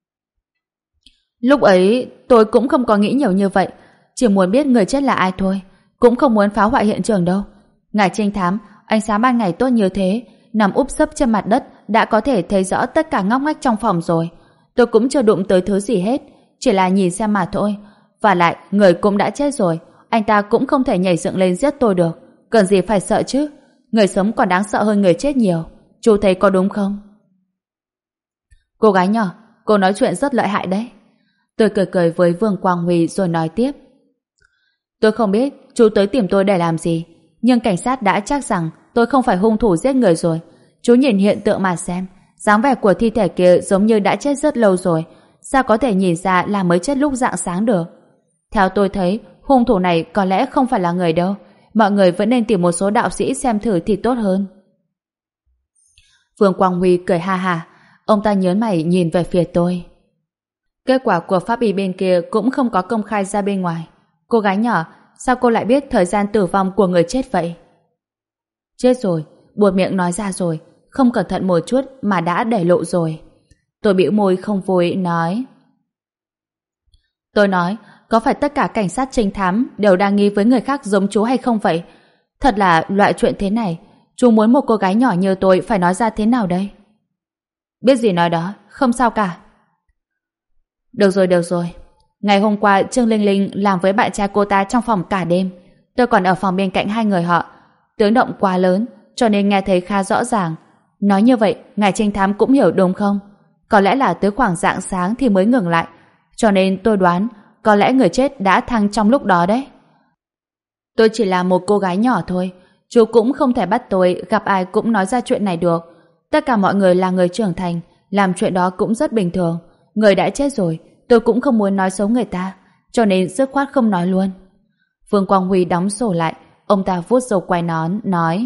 Lúc ấy, tôi cũng không có nghĩ nhiều như vậy. Chỉ muốn biết người chết là ai thôi. Cũng không muốn phá hoại hiện trường đâu. Ngài trinh thám, ánh sáng ban ngày tốt như thế, nằm úp sấp trên mặt đất đã có thể thấy rõ tất cả ngóc ngách trong phòng rồi. Tôi cũng chưa đụng tới thứ gì hết, chỉ là nhìn xem mà thôi. Và lại, người cũng đã chết rồi, anh ta cũng không thể nhảy dựng lên giết tôi được. Cần gì phải sợ chứ? Người sống còn đáng sợ hơn người chết nhiều. Chú thấy có đúng không? Cô gái nhỏ, cô nói chuyện rất lợi hại đấy. Tôi cười cười với Vương Quang Huy rồi nói tiếp. Tôi không biết chú tới tìm tôi để làm gì, nhưng cảnh sát đã chắc rằng tôi không phải hung thủ giết người rồi. Chú nhìn hiện tượng mà xem, dáng vẻ của thi thể kia giống như đã chết rất lâu rồi, sao có thể nhìn ra là mới chết lúc rạng sáng được? Theo tôi thấy, hung thủ này có lẽ không phải là người đâu. Mọi người vẫn nên tìm một số đạo sĩ xem thử thì tốt hơn. Vương Quang Huy cười ha ha. Ông ta nhớn mày nhìn về phía tôi. Kết quả của pháp y bên kia cũng không có công khai ra bên ngoài. Cô gái nhỏ, sao cô lại biết thời gian tử vong của người chết vậy? Chết rồi, buột miệng nói ra rồi, không cẩn thận một chút mà đã để lộ rồi. Tôi bĩu môi không vui nói. Tôi nói, có phải tất cả cảnh sát trinh thám đều đang nghi với người khác giống chú hay không vậy? Thật là loại chuyện thế này, chú muốn một cô gái nhỏ như tôi phải nói ra thế nào đây? Biết gì nói đó, không sao cả. Được rồi, được rồi. Ngày hôm qua Trương Linh Linh làm với bạn trai cô ta trong phòng cả đêm. Tôi còn ở phòng bên cạnh hai người họ. Tiếng động quá lớn, cho nên nghe thấy khá rõ ràng. Nói như vậy, ngài trinh thám cũng hiểu đúng không? Có lẽ là tới khoảng rạng sáng thì mới ngừng lại. Cho nên tôi đoán, có lẽ người chết đã thăng trong lúc đó đấy. Tôi chỉ là một cô gái nhỏ thôi. Chú cũng không thể bắt tôi gặp ai cũng nói ra chuyện này được. Tất cả mọi người là người trưởng thành, làm chuyện đó cũng rất bình thường. Người đã chết rồi, tôi cũng không muốn nói xấu người ta, cho nên dứt khoát không nói luôn. Vương Quang Huy đóng sổ lại, ông ta vuốt râu quai nón, nói: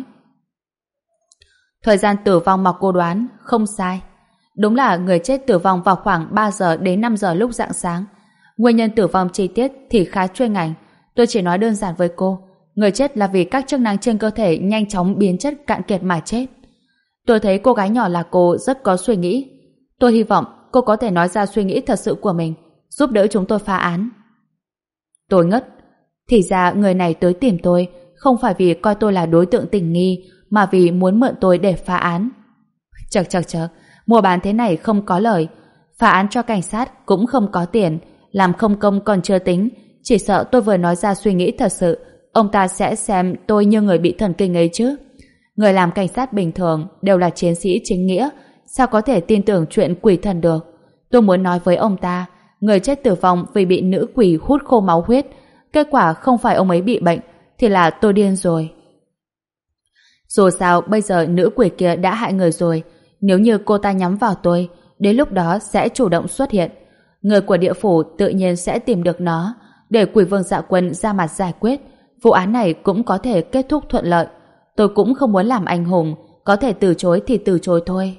Thời gian tử vong mà cô đoán, không sai. Đúng là người chết tử vong vào khoảng ba giờ đến năm giờ lúc rạng sáng. Nguyên nhân tử vong chi tiết thì khá chuyên ngành. Tôi chỉ nói đơn giản với cô. Người chết là vì các chức năng trên cơ thể nhanh chóng biến chất cạn kiệt mà chết. Tôi thấy cô gái nhỏ là cô rất có suy nghĩ. Tôi hy vọng cô có thể nói ra suy nghĩ thật sự của mình, giúp đỡ chúng tôi phá án. Tôi ngất. Thì ra người này tới tìm tôi không phải vì coi tôi là đối tượng tình nghi, mà vì muốn mượn tôi để phá án. Chật chật chật, mua bán thế này không có lời. Phá án cho cảnh sát cũng không có tiền, làm không công còn chưa tính. Chỉ sợ tôi vừa nói ra suy nghĩ thật sự, ông ta sẽ xem tôi như người bị thần kinh ấy chứ. Người làm cảnh sát bình thường đều là chiến sĩ chính nghĩa, sao có thể tin tưởng chuyện quỷ thần được. Tôi muốn nói với ông ta, người chết tử vong vì bị nữ quỷ hút khô máu huyết. Kết quả không phải ông ấy bị bệnh, thì là tôi điên rồi. Dù sao bây giờ nữ quỷ kia đã hại người rồi. Nếu như cô ta nhắm vào tôi, đến lúc đó sẽ chủ động xuất hiện. Người của địa phủ tự nhiên sẽ tìm được nó, để quỷ vương Dạ Quân ra mặt giải quyết. Vụ án này cũng có thể kết thúc thuận lợi. Tôi cũng không muốn làm anh hùng, có thể từ chối thì từ chối thôi.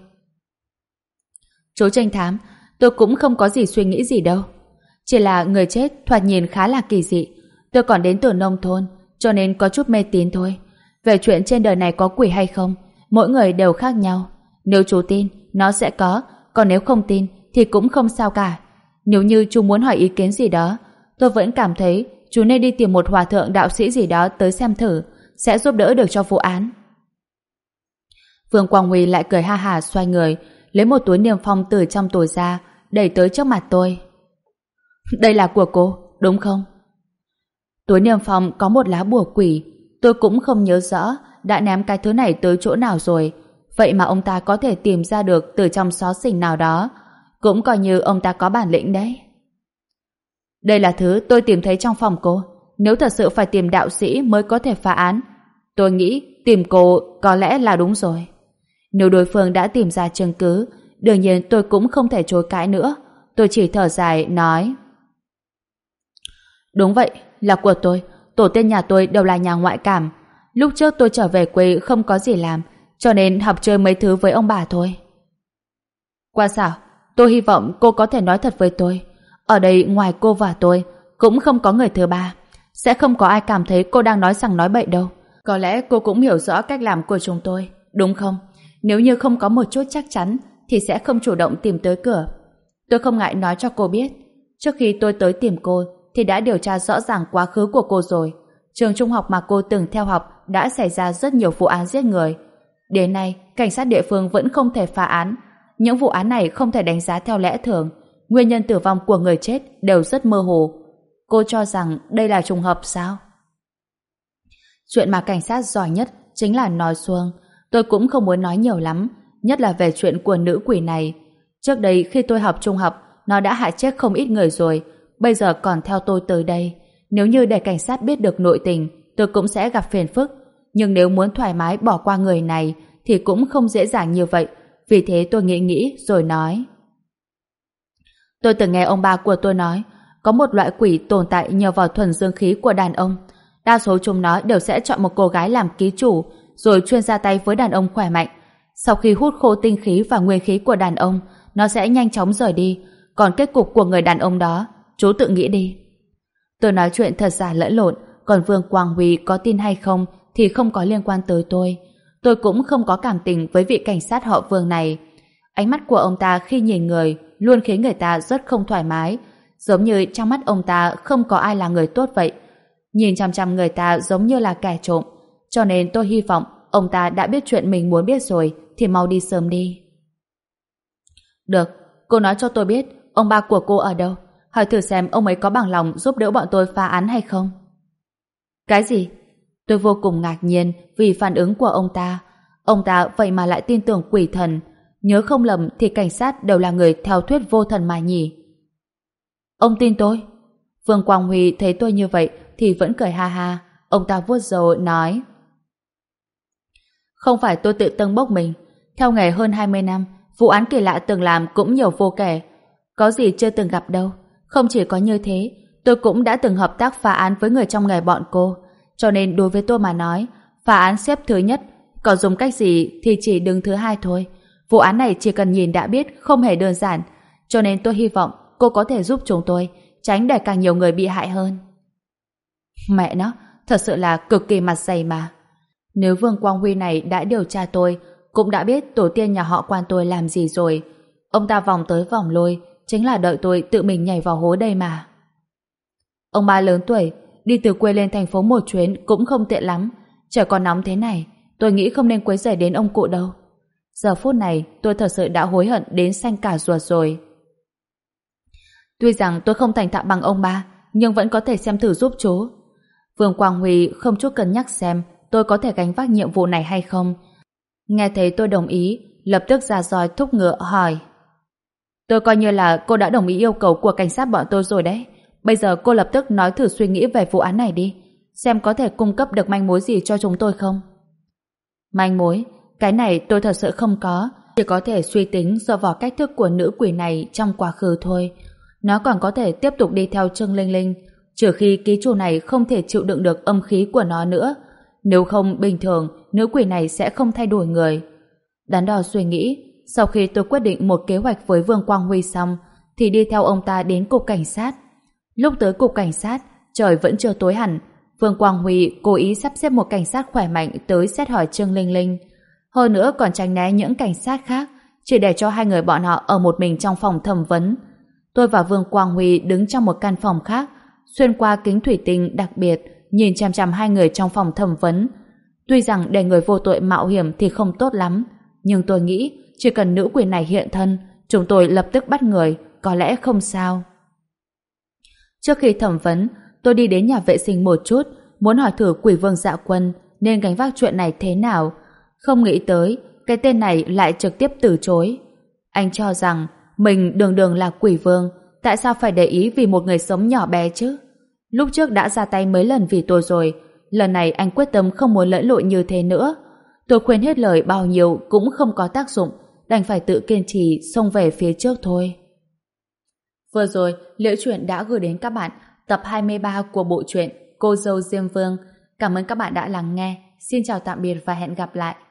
Chú trinh thám, tôi cũng không có gì suy nghĩ gì đâu. Chỉ là người chết thoạt nhìn khá là kỳ dị. Tôi còn đến từ nông thôn, cho nên có chút mê tín thôi. Về chuyện trên đời này có quỷ hay không, mỗi người đều khác nhau. Nếu chú tin, nó sẽ có, còn nếu không tin thì cũng không sao cả. Nếu như chú muốn hỏi ý kiến gì đó, tôi vẫn cảm thấy chú nên đi tìm một hòa thượng đạo sĩ gì đó tới xem thử, sẽ giúp đỡ được cho vụ án. Vương Quang Huy lại cười ha hả xoay người, lấy một túi niêm phong từ trong túi ra, đẩy tới trước mặt tôi. Đây là của cô, đúng không? Túi niêm phong có một lá bùa quỷ. Tôi cũng không nhớ rõ đã ném cái thứ này tới chỗ nào rồi. Vậy mà ông ta có thể tìm ra được từ trong xó xỉnh nào đó. Cũng coi như ông ta có bản lĩnh đấy. Đây là thứ tôi tìm thấy trong phòng cô. Nếu thật sự phải tìm đạo sĩ mới có thể phá án, tôi nghĩ tìm cô có lẽ là đúng rồi. Nếu đối phương đã tìm ra chứng cứ, đương nhiên tôi cũng không thể chối cãi nữa. Tôi chỉ thở dài nói: Đúng vậy, là của tôi. Tổ tiên nhà tôi đều là nhà ngoại cảm. Lúc trước tôi trở về quê không có gì làm, cho nên học chơi mấy thứ với ông bà thôi. Quan xảo, tôi hy vọng cô có thể nói thật với tôi. Ở đây ngoài cô và tôi cũng không có người thứ ba. Sẽ không có ai cảm thấy cô đang nói sằng nói bậy đâu. Có lẽ cô cũng hiểu rõ cách làm của chúng tôi, đúng không? Nếu như không có một chút chắc chắn thì sẽ không chủ động tìm tới cửa. Tôi không ngại nói cho cô biết, trước khi tôi tới tìm cô thì đã điều tra rõ ràng quá khứ của cô rồi. Trường trung học mà cô từng theo học đã xảy ra rất nhiều vụ án giết người. Đến nay, cảnh sát địa phương vẫn không thể phá án. Những vụ án này không thể đánh giá theo lẽ thường. Nguyên nhân tử vong của người chết đều rất mơ hồ. Cô cho rằng đây là trùng hợp sao? Chuyện mà cảnh sát giỏi nhất chính là nói suông. Tôi cũng không muốn nói nhiều lắm, nhất là về chuyện của nữ quỷ này. Trước đây khi tôi học trung học, nó đã hại chết không ít người rồi. Bây giờ còn theo tôi tới đây. Nếu như để cảnh sát biết được nội tình, tôi cũng sẽ gặp phiền phức. Nhưng nếu muốn thoải mái bỏ qua người này thì cũng không dễ dàng như vậy. Vì thế tôi nghĩ nghĩ rồi nói: Tôi từng nghe ông bà của tôi nói có một loại quỷ tồn tại nhờ vào thuần dương khí của đàn ông. Đa số chúng nó đều sẽ chọn một cô gái làm ký chủ, rồi chuyên ra tay với đàn ông khỏe mạnh. Sau khi hút khô tinh khí và nguyên khí của đàn ông, nó sẽ nhanh chóng rời đi. Còn kết cục của người đàn ông đó, chú tự nghĩ đi. Tôi nói chuyện thật giả lẫn lộn, còn Vương Quang Huy có tin hay không thì không có liên quan tới tôi. Tôi cũng không có cảm tình với vị cảnh sát họ Vương này. Ánh mắt của ông ta khi nhìn người luôn khiến người ta rất không thoải mái, giống như trong mắt ông ta không có ai là người tốt vậy. Nhìn chằm chằm người ta giống như là kẻ trộm. Cho nên tôi hy vọng ông ta đã biết chuyện mình muốn biết rồi thì mau đi sớm đi. Được, cô nói cho tôi biết ông ba của cô ở đâu. Hỏi thử xem ông ấy có bằng lòng giúp đỡ bọn tôi phá án hay không. Cái gì? Tôi vô cùng ngạc nhiên vì phản ứng của ông ta. Ông ta vậy mà lại tin tưởng quỷ thần. Nhớ không lầm thì cảnh sát đều là người theo thuyết vô thần mà nhỉ. Ông tin tôi? Vương Quang Huy thấy tôi như vậy thì vẫn cười ha ha. Ông ta vuốt râu nói: Không phải tôi tự tâng bốc mình. Theo nghề hơn hai mươi năm, vụ án kỳ lạ từng làm cũng nhiều vô kể. Có gì chưa từng gặp đâu. Không chỉ có như thế, tôi cũng đã từng hợp tác phá án với người trong nghề bọn cô. Cho nên đối với tôi mà nói, phá án xếp thứ nhất, còn dùng cách gì thì chỉ đứng thứ hai thôi. Vụ án này chỉ cần nhìn đã biết không hề đơn giản. Cho nên tôi hy vọng cô có thể giúp chúng tôi, tránh để càng nhiều người bị hại hơn. Mẹ nó, thật sự là cực kỳ mặt dày mà. Nếu Vương Quang Huy này đã điều tra tôi, cũng đã biết tổ tiên nhà họ Quan tôi làm gì rồi. Ông ta vòng tới vòng lui, chính là đợi tôi tự mình nhảy vào hố đây mà. Ông ba lớn tuổi, đi từ quê lên thành phố một chuyến cũng không tiện lắm. Trời còn nóng thế này, tôi nghĩ không nên quấy rầy đến ông cụ đâu. Giờ phút này, tôi thật sự đã hối hận đến xanh cả ruột rồi. Tuy rằng tôi không thành thạo bằng ông ba, nhưng vẫn có thể xem thử giúp chú. Vương Quang Huy không chút cân nhắc xem tôi có thể gánh vác nhiệm vụ này hay không. Nghe thấy tôi đồng ý, lập tức ra roi thúc ngựa hỏi. Tôi coi như là cô đã đồng ý yêu cầu của cảnh sát bọn tôi rồi đấy. Bây giờ cô lập tức nói thử suy nghĩ về vụ án này đi, xem có thể cung cấp được manh mối gì cho chúng tôi không. Manh mối? Cái này tôi thật sự không có, chỉ có thể suy tính dựa vào cách thức của nữ quỷ này trong quá khứ thôi. Nó còn có thể tiếp tục đi theo Trương Linh Linh, trừ khi ký chủ này không thể chịu đựng được âm khí của nó nữa. Nếu không, bình thường nữ quỷ này sẽ không thay đổi người. Đắn đo suy nghĩ, sau khi tôi quyết định một kế hoạch với Vương Quang Huy xong, thì đi theo ông ta đến cục cảnh sát. Lúc tới cục cảnh sát, trời vẫn chưa tối hẳn. Vương Quang Huy cố ý sắp xếp một cảnh sát khỏe mạnh tới xét hỏi Trương Linh Linh. Hơn nữa còn tránh né những cảnh sát khác, chỉ để cho hai người bọn họ ở một mình trong phòng thẩm vấn. Tôi và Vương Quang Huy đứng trong một căn phòng khác, xuyên qua kính thủy tinh đặc biệt, nhìn chằm chằm hai người trong phòng thẩm vấn. Tuy rằng để người vô tội mạo hiểm thì không tốt lắm, nhưng tôi nghĩ chỉ cần nữ quỷ này hiện thân, chúng tôi lập tức bắt người, có lẽ không sao. Trước khi thẩm vấn, tôi đi đến nhà vệ sinh một chút, muốn hỏi thử quỷ vương Dạ Quân nên gánh vác chuyện này thế nào. Không nghĩ tới, cái tên này lại trực tiếp từ chối. Anh cho rằng mình đường đường là quỷ vương, tại sao phải để ý vì một người sống nhỏ bé chứ? Lúc trước đã ra tay mấy lần vì tôi rồi, lần này anh quyết tâm không muốn lẫn lộn như thế nữa. Tôi khuyên hết lời bao nhiêu cũng không có tác dụng, đành phải tự kiên trì xông về phía trước thôi. Vừa rồi, Liễu Chuyện đã gửi đến các bạn tập hai mươi ba của bộ truyện Cô dâu Diêm Vương. Cảm ơn các bạn đã lắng nghe. Xin chào tạm biệt và hẹn gặp lại.